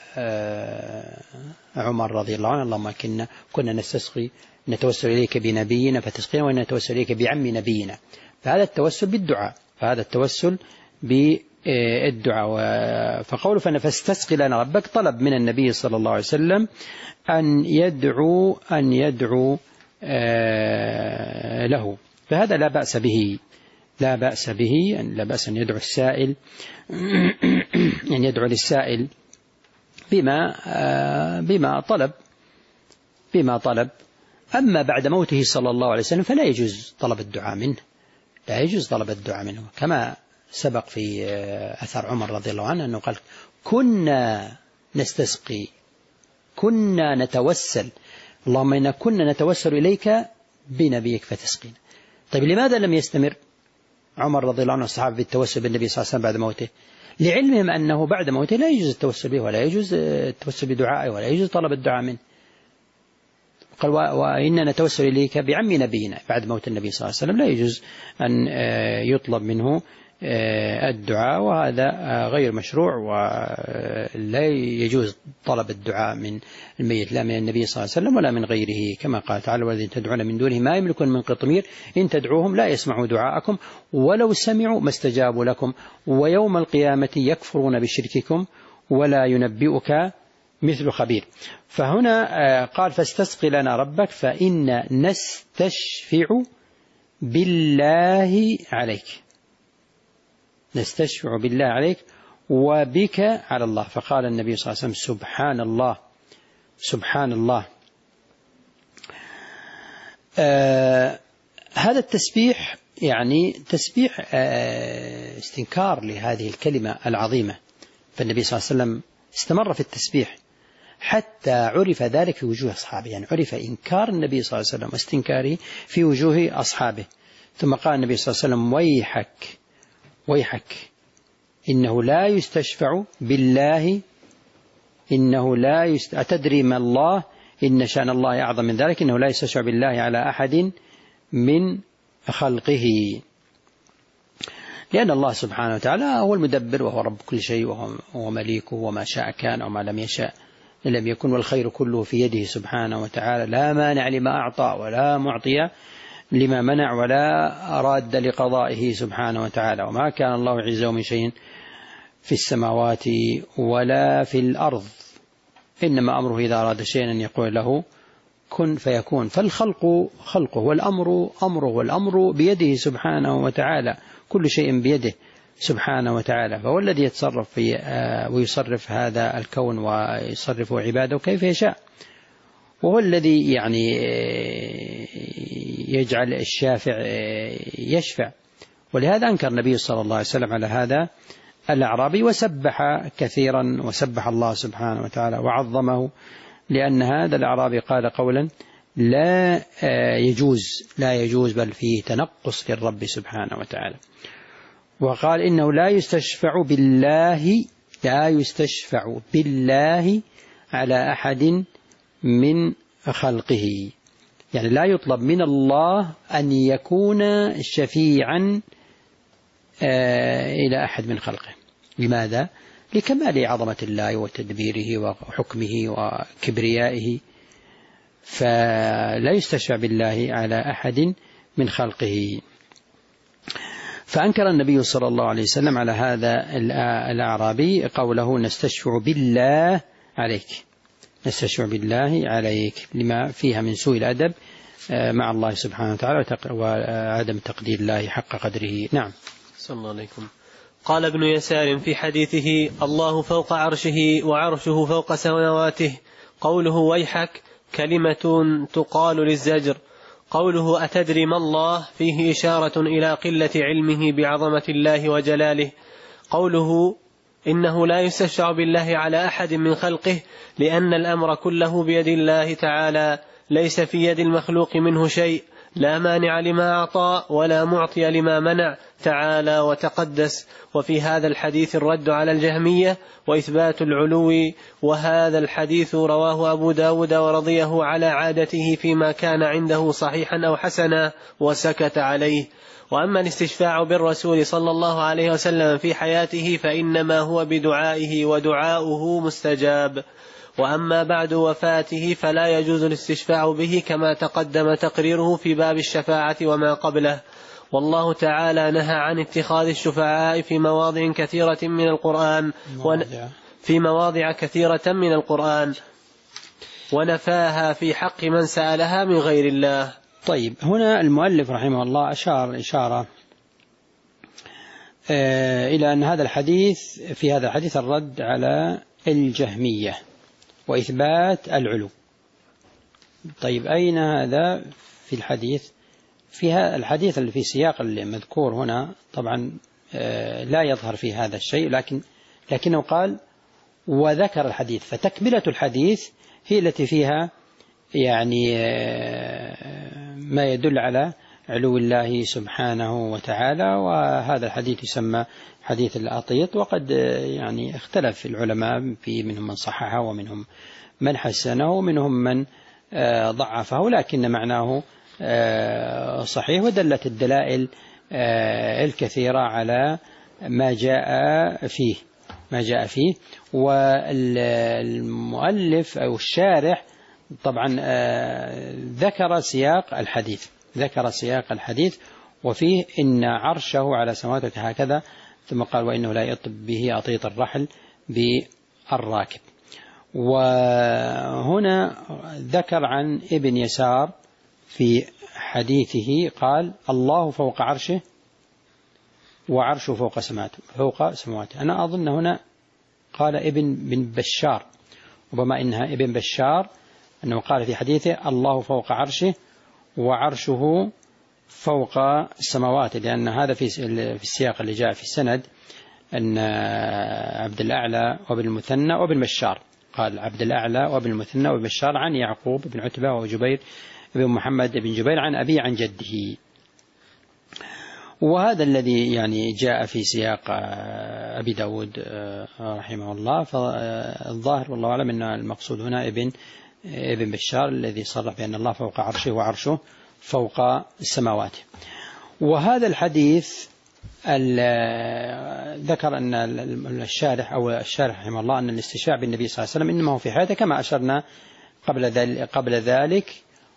عمر رضي الله عنه اللهم كنا كنا نستسقي نتوسل إليك بنبينا فتسقينا ونتوسل إليك بعم نبينا. فهذا التوسل بالدعاء، فهذا التوسل بالدعاء. فقوله فاستسقي لنا ربك طلب من النبي صلى الله عليه وسلم أن يدعو أن يدعو له، فهذا لا بأس به، لا بأس به، لا بأس أن يدعو السائل أن يدعو للسائل بما بما طلب بما طلب. أما بعد موته صلى الله عليه وسلم فلا يجوز طلب الدعاء منه، لا يجوز طلب الدعاء منه، كما سبق في أثر عمر رضي الله عنه أنه قال كنا نستسقي كنا نتوسل اللهم إنا كنا نتوسل إليك بنبيك فتسقينا. طيب لماذا لم يستمر عمر رضي الله عنه الصحابة بالتوسل بالنبي صلى الله عليه وسلم بعد موته؟ لعلمهم أنه بعد موته لا يجوز التوسل به ولا يجوز التوسل بدعائه ولا يجوز طلب الدعاء منه. قال وإننا نتوسل إليك بعم نبينا، بعد موت النبي صلى الله عليه وسلم لا يجوز أن يطلب منه الدعاء، وهذا غير مشروع، ولا يجوز طلب الدعاء من الميت لا من النبي صلى الله عليه وسلم ولا من غيره، كما قال تعالى والذين تدعون من دونه ما يملكون من قطمير إن تدعوهم لا يسمعوا دعاءكم ولو سمعوا ما استجابوا لكم ويوم القيامة يكفرون بشرككم ولا ينبئك مثل خبير. فهنا قال فاستسقي لنا ربك فإن نستشفع بالله عليك، نستشفع بالله عليك وبك على الله. فقال النبي صلى الله عليه وسلم سبحان الله سبحان الله. آه هذا التسبيح يعني تسبيح آه استنكار لهذه الكلمة العظيمة، فالنبي صلى الله عليه وسلم استمر في التسبيح حتى عرف ذلك في وجوه أصحابه، يعني عرف إنكار النبي صلى الله عليه وسلم واستنكاره في وجوه أصحابه. ثم قال النبي صلى الله عليه وسلم ويحك ويحك إنه لا يستشفع بالله إنه لا يست... أتدري ما الله إن شأن الله أعظم من ذلك، إنه لا يستشفع بالله على أحد من خلقه. لأن الله سبحانه وتعالى هو المدبر وهو رب كل شيء وهو مليكه، وما شاء كان وما لم يشاء لم يكن، والخير كله في يده سبحانه وتعالى، لا مانع لما أعطى ولا معطي لما منع ولا راد لقضائه سبحانه وتعالى. وما كان الله يعزه من شيء في السماوات ولا في الأرض، إنما أمره إذا أراد شيئا أن يقول له كن فيكون. فالخلق خلقه والأمر أمره، والأمر بيده سبحانه وتعالى، كل شيء بيده سبحانه وتعالى، فهو الذي يتصرف في ويصرف هذا الكون ويصرف عباده كيف يشاء، وهو الذي يعني يجعل الشافع يشفع. ولهذا أنكر النبي صلى الله عليه وسلم على هذا الأعرابي وسبح كثيرا، وسبح الله سبحانه وتعالى وعظمه، لأن هذا الأعرابي قال قولا لا يجوز لا يجوز بل فيه تنقص للرب سبحانه وتعالى. وقال إنه لا يستشفع بالله لا يستشفع بالله على أحد من خلقه، يعني لا يطلب من الله أن يكون شفيعا إلى أحد من خلقه. لماذا؟ لكمال عظمة الله وتدبيره وحكمه وكبريائه، فلا يستشفع بالله على أحد من خلقه. فأنكر النبي صلى الله عليه وسلم على هذا الأعرابي قوله نستشفع بالله عليك، نستشفع بالله عليك، لما فيها من سوء الأدب مع الله سبحانه وتعالى وعدم تقدير الله حق قدره. نعم. صلى الله عليكم. قال ابن يسار في حديثه الله فوق عرشه وعرشه فوق سماواته، قوله ويحك كلمة تقال للزجر، قوله أتدري ما الله فيه إشارة إلى قلة علمه بعظمة الله وجلاله، قوله إنه لا يستشفع بالله على أحد من خلقه لأن الأمر كله بيد الله تعالى، ليس في يد المخلوق منه شيء، لا مانع لما أعطى ولا معطي لما منع تعالى وتقدس. وفي هذا الحديث الرد على الجهمية وإثبات العلو، وهذا الحديث رواه أبو داود ورضيه على عادته فيما كان عنده صحيحا أو حسنا وسكت عليه. وأما الاستشفاع بالرسول صلى الله عليه وسلم في حياته فإنما هو بدعائه ودعاؤه مستجاب، وأما بعد وفاته فلا يجوز الاستشفاع به كما تقدم تقريره في باب الشفاعة وما قبله. والله تعالى نهى عن اتخاذ الشفعاء في مواضع كثيرة من القرآن في مواضع كثيرة من القرآن ونفاها في حق من سألها من غير الله. طيب، هنا المؤلف رحمه الله أشار إشارة إلى أن هذا الحديث في هذا الحديث الرد على الجهمية وإثبات العلو. طيب، أين هذا في الحديث؟ في الحديث اللي في سياق المذكور هنا طبعا لا يظهر في هذا الشيء، لكن لكنه قال وذكر الحديث، فتكملة الحديث هي التي فيها يعني ما يدل على علو الله سبحانه وتعالى. وهذا الحديث يسمى حديث الأطيط، وقد يعني اختلف العلماء في منهم من صححه ومنهم من حسنه ومنهم من ضعفه، لكن معناه صحيح. ودلت الدلائل الكثيرة على ما جاء فيه ما جاء فيه والمؤلف أو الشارح طبعا ذكر سياق الحديث ذكر سياق الحديث وفيه إن عرشه على سماوات هكذا، ثم قال وإنه لا يطب به أطيط الرحل بالراكب. وهنا ذكر عن ابن يسار في حديثه قال الله فوق عرشه وعرشه فوق سماواته فوق سماواته. أنا أظن هنا قال ابن بن بشار، وبما إنها ابن بشار أنه قال في حديثه الله فوق عرشه وعرشه فوق السماوات، لأن هذا في السياق اللي جاء في السند أن عبد الأعلى وابن المثنى وابن بشار، قال عبد الأعلى وابن المثنى وابن بشار عن يعقوب بن عتبة وجبير بن محمد بن جبير عن أبي عن جده. وهذا الذي يعني جاء في سياق أبي داود رحمه الله. فالظاهر والله أعلم أن المقصود هنا ابن ابن بشار الذي صرح بأن الله فوق عرشه وعرشه فوق السماوات. وهذا الحديث ذكر أن الشارح أو الشارح رحمه الله أن الاستشفاع بالنبي صلى الله عليه وسلم إنما هو في حياته كما أشرنا قبل ذلك, قبل ذلك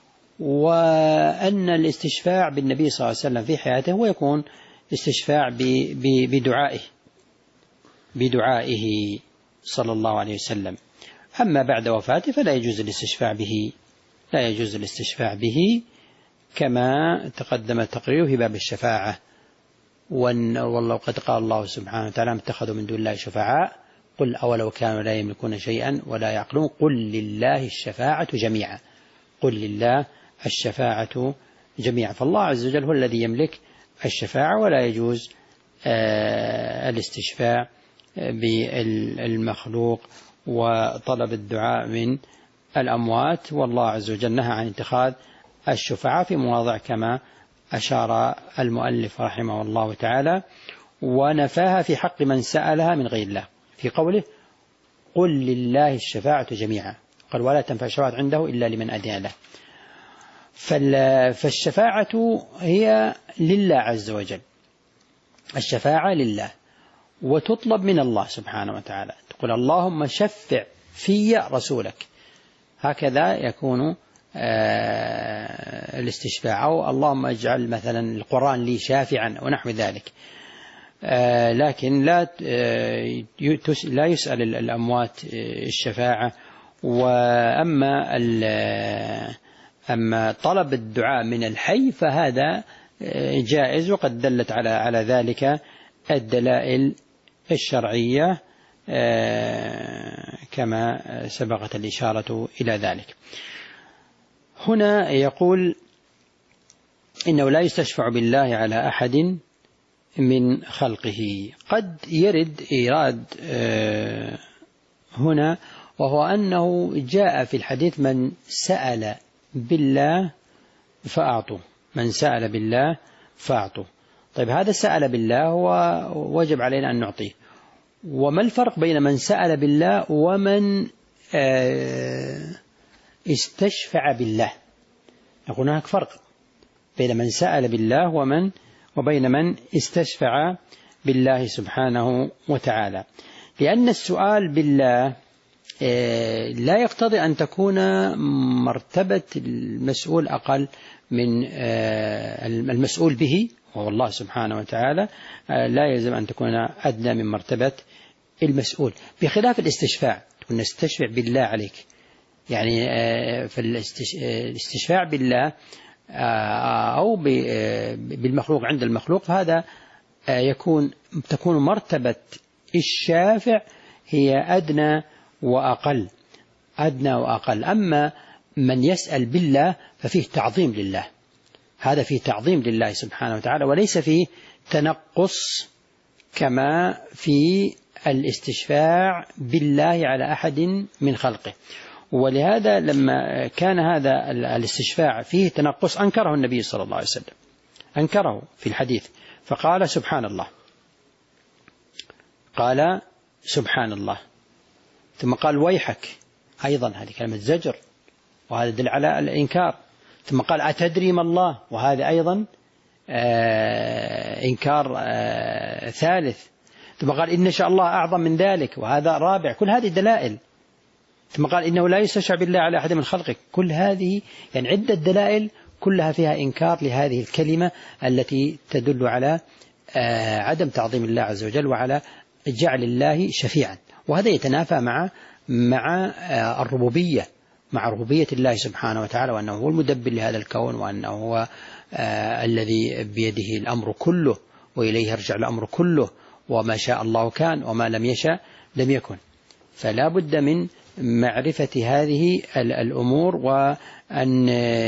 وأن الاستشفاع بالنبي صلى الله عليه وسلم في حياته هو يكون استشفاع بدعائه بدعائه صلى الله عليه وسلم. أما بعد وفاته فلا يجوز الاستشفاع به لا يجوز الاستشفاع به كما تقدم تقريره في باب الشفاعة. والله قد قال الله سبحانه وتعالى اتخذوا من دون الله شفعاء قل أولو كانوا لا يملكون شيئا ولا يعقلون قل لله الشفاعة جميعا قل لله الشفاعة جميعا. فالله عز وجل هو الذي يملك الشفاعة ولا يجوز الاستشفاع بالمخلوق وطلب الدعاء من الأموات. والله عز وجل نهى عن اتخاذ الشفاعة في مواضع كما أشار المؤلف رحمه الله تعالى، ونفاها في حق من سألها من غير الله في قوله قل لله الشفاعة جميعا، قال ولا تنفع الشفاعة عنده إلا لمن أذن له. فالشفاعة هي لله عز وجل، الشفاعة لله وتطلب من الله سبحانه وتعالى، تقول اللهم شفع في رسولك، هكذا يكون الاستشفاع، أو اللهم اجعل مثلا القرآن لي شافعا ونحو ذلك. لكن لا لا يسأل الأموات الشفاعة. وأما أما طلب الدعاء من الحي فهذا جائز، وقد دلت على على ذلك الدلائل الشرعية كما سبقت الإشارة إلى ذلك. هنا يقول إنه لا يستشفع بالله على أحد من خلقه. قد يرد إيراد هنا وهو أنه جاء في الحديث من سأل بالله فأعطوا، من سأل بالله فأعطوا. طيب هذا سأل بالله ووجب علينا أن نعطيه، وما الفرق بين من سأل بالله ومن استشفع بالله؟ يقول هناك فرق بين من سأل بالله ومن وبين من استشفع بالله سبحانه وتعالى، لأن السؤال بالله لا يقتضي أن تكون مرتبة المسؤول أقل من المسؤول به وهو الله سبحانه وتعالى، لا يلزم أن تكون أدنى من مرتبة المسؤول، بخلاف الاستشفاع تكون نستشفع بالله عليك. يعني فالاستشفاع بالله أو بالمخلوق عند المخلوق فهذا يكون تكون مرتبة الشافع هي أدنى وأقل أدنى وأقل. أما من يسأل بالله ففيه تعظيم لله، هذا فيه تعظيم لله سبحانه وتعالى، وليس فيه تنقص كما في الاستشفاع بالله على أحد من خلقه. ولهذا لما كان هذا الاستشفاع فيه تنقص أنكره النبي صلى الله عليه وسلم، أنكره في الحديث فقال سبحان الله، قال سبحان الله، ثم قال ويحك، أيضا هذه كلمة زجر وهذا دل على الإنكار، ثم قال أتدري ما الله، وهذا أيضا آه إنكار آه ثالث، ثم قال إن شاء الله أعظم من ذلك، وهذا رابع. كل هذه دلائل. ثم قال إنه لا يستشفع بالله على أحد من خلقه. كل هذه يعني عدة دلائل كلها فيها إنكار لهذه الكلمة التي تدل على آه عدم تعظيم الله عز وجل وعلى جعل الله شفيعا، وهذا يتنافى مع مع آه الربوبية، مع ربوبية الله سبحانه وتعالى، وأنه هو المدبر لهذا الكون، وأنه هو آه الذي بيده الأمر كله وإليه يرجع الأمر كله، وما شاء الله كان وما لم يشاء لم يكن. فلا بد من معرفة هذه الأمور، وأن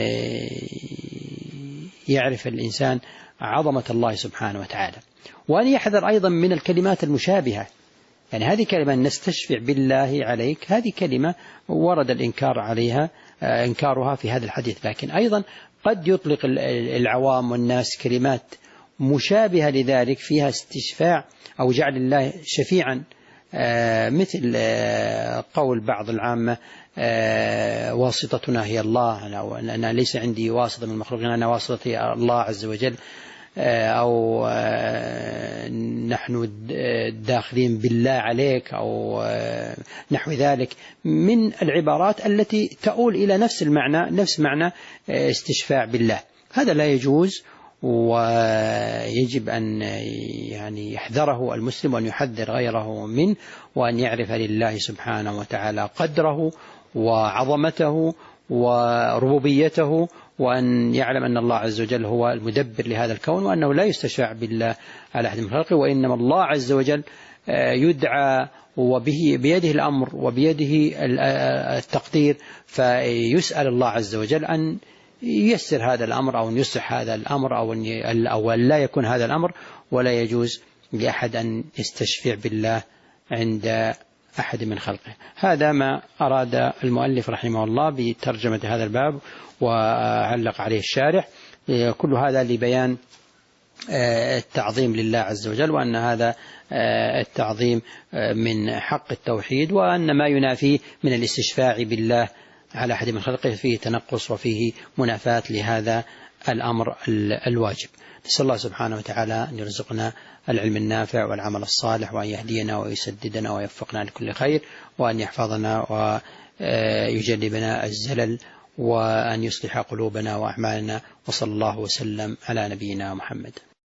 يعرف الإنسان عظمة الله سبحانه وتعالى، وأن يحذر أيضا من الكلمات المشابهة. يعني هذه كلمة نستشفع بالله عليك، هذه كلمة ورد الإنكار عليها إنكارها في هذا الحديث، لكن أيضا قد يطلق العوام والناس كلمات مشابهة لذلك فيها استشفاع أو جعل الله شفيعا، مثل قول بعض العامة واسطتنا هي الله، أنا ليس عندي واسطة من المخلوقين، أنا واسطتي الله عز وجل. أو نحن داخلين بالله عليك أو نحو ذلك من العبارات التي تؤول إلى نفس المعنى، نفس معنى استشفاع بالله. هذا لا يجوز، ويجب أن يعني يحذره المسلم وأن يحذر غيره منه، وأن يعرف لله سبحانه وتعالى قدره وعظمته وربوبيته، وأن يعلم أن الله عز وجل هو المدبر لهذا الكون، وأنه لا يستشفع بالله على أحد من خلقه، وإنما الله عز وجل يدعى وبه بيده الأمر وبيده التقدير، فيسأل الله عز وجل أن ييسر هذا الأمر أو أن يصلح هذا الأمر أو أن لا يكون هذا الأمر. ولا يجوز لأحد أن يستشفع بالله عند أحد من خلقه. هذا ما أراد المؤلف رحمه الله بترجمة هذا الباب وعلق عليه الشارح. كل هذا لبيان التعظيم لله عز وجل، وأن هذا التعظيم من حق التوحيد، وأن ما ينافيه من الاستشفاع بالله على أحد من خلقه فيه تنقص وفيه منافاة لهذا الأمر الواجب. نسأل الله سبحانه وتعالى أن يرزقنا العلم النافع والعمل الصالح، وأن يهدينا ويسددنا ويوفقنا لكل خير، وأن يحفظنا ويجنبنا الزلل، وأن يصلح قلوبنا وأعمالنا. وصلى الله وسلم على نبينا محمد.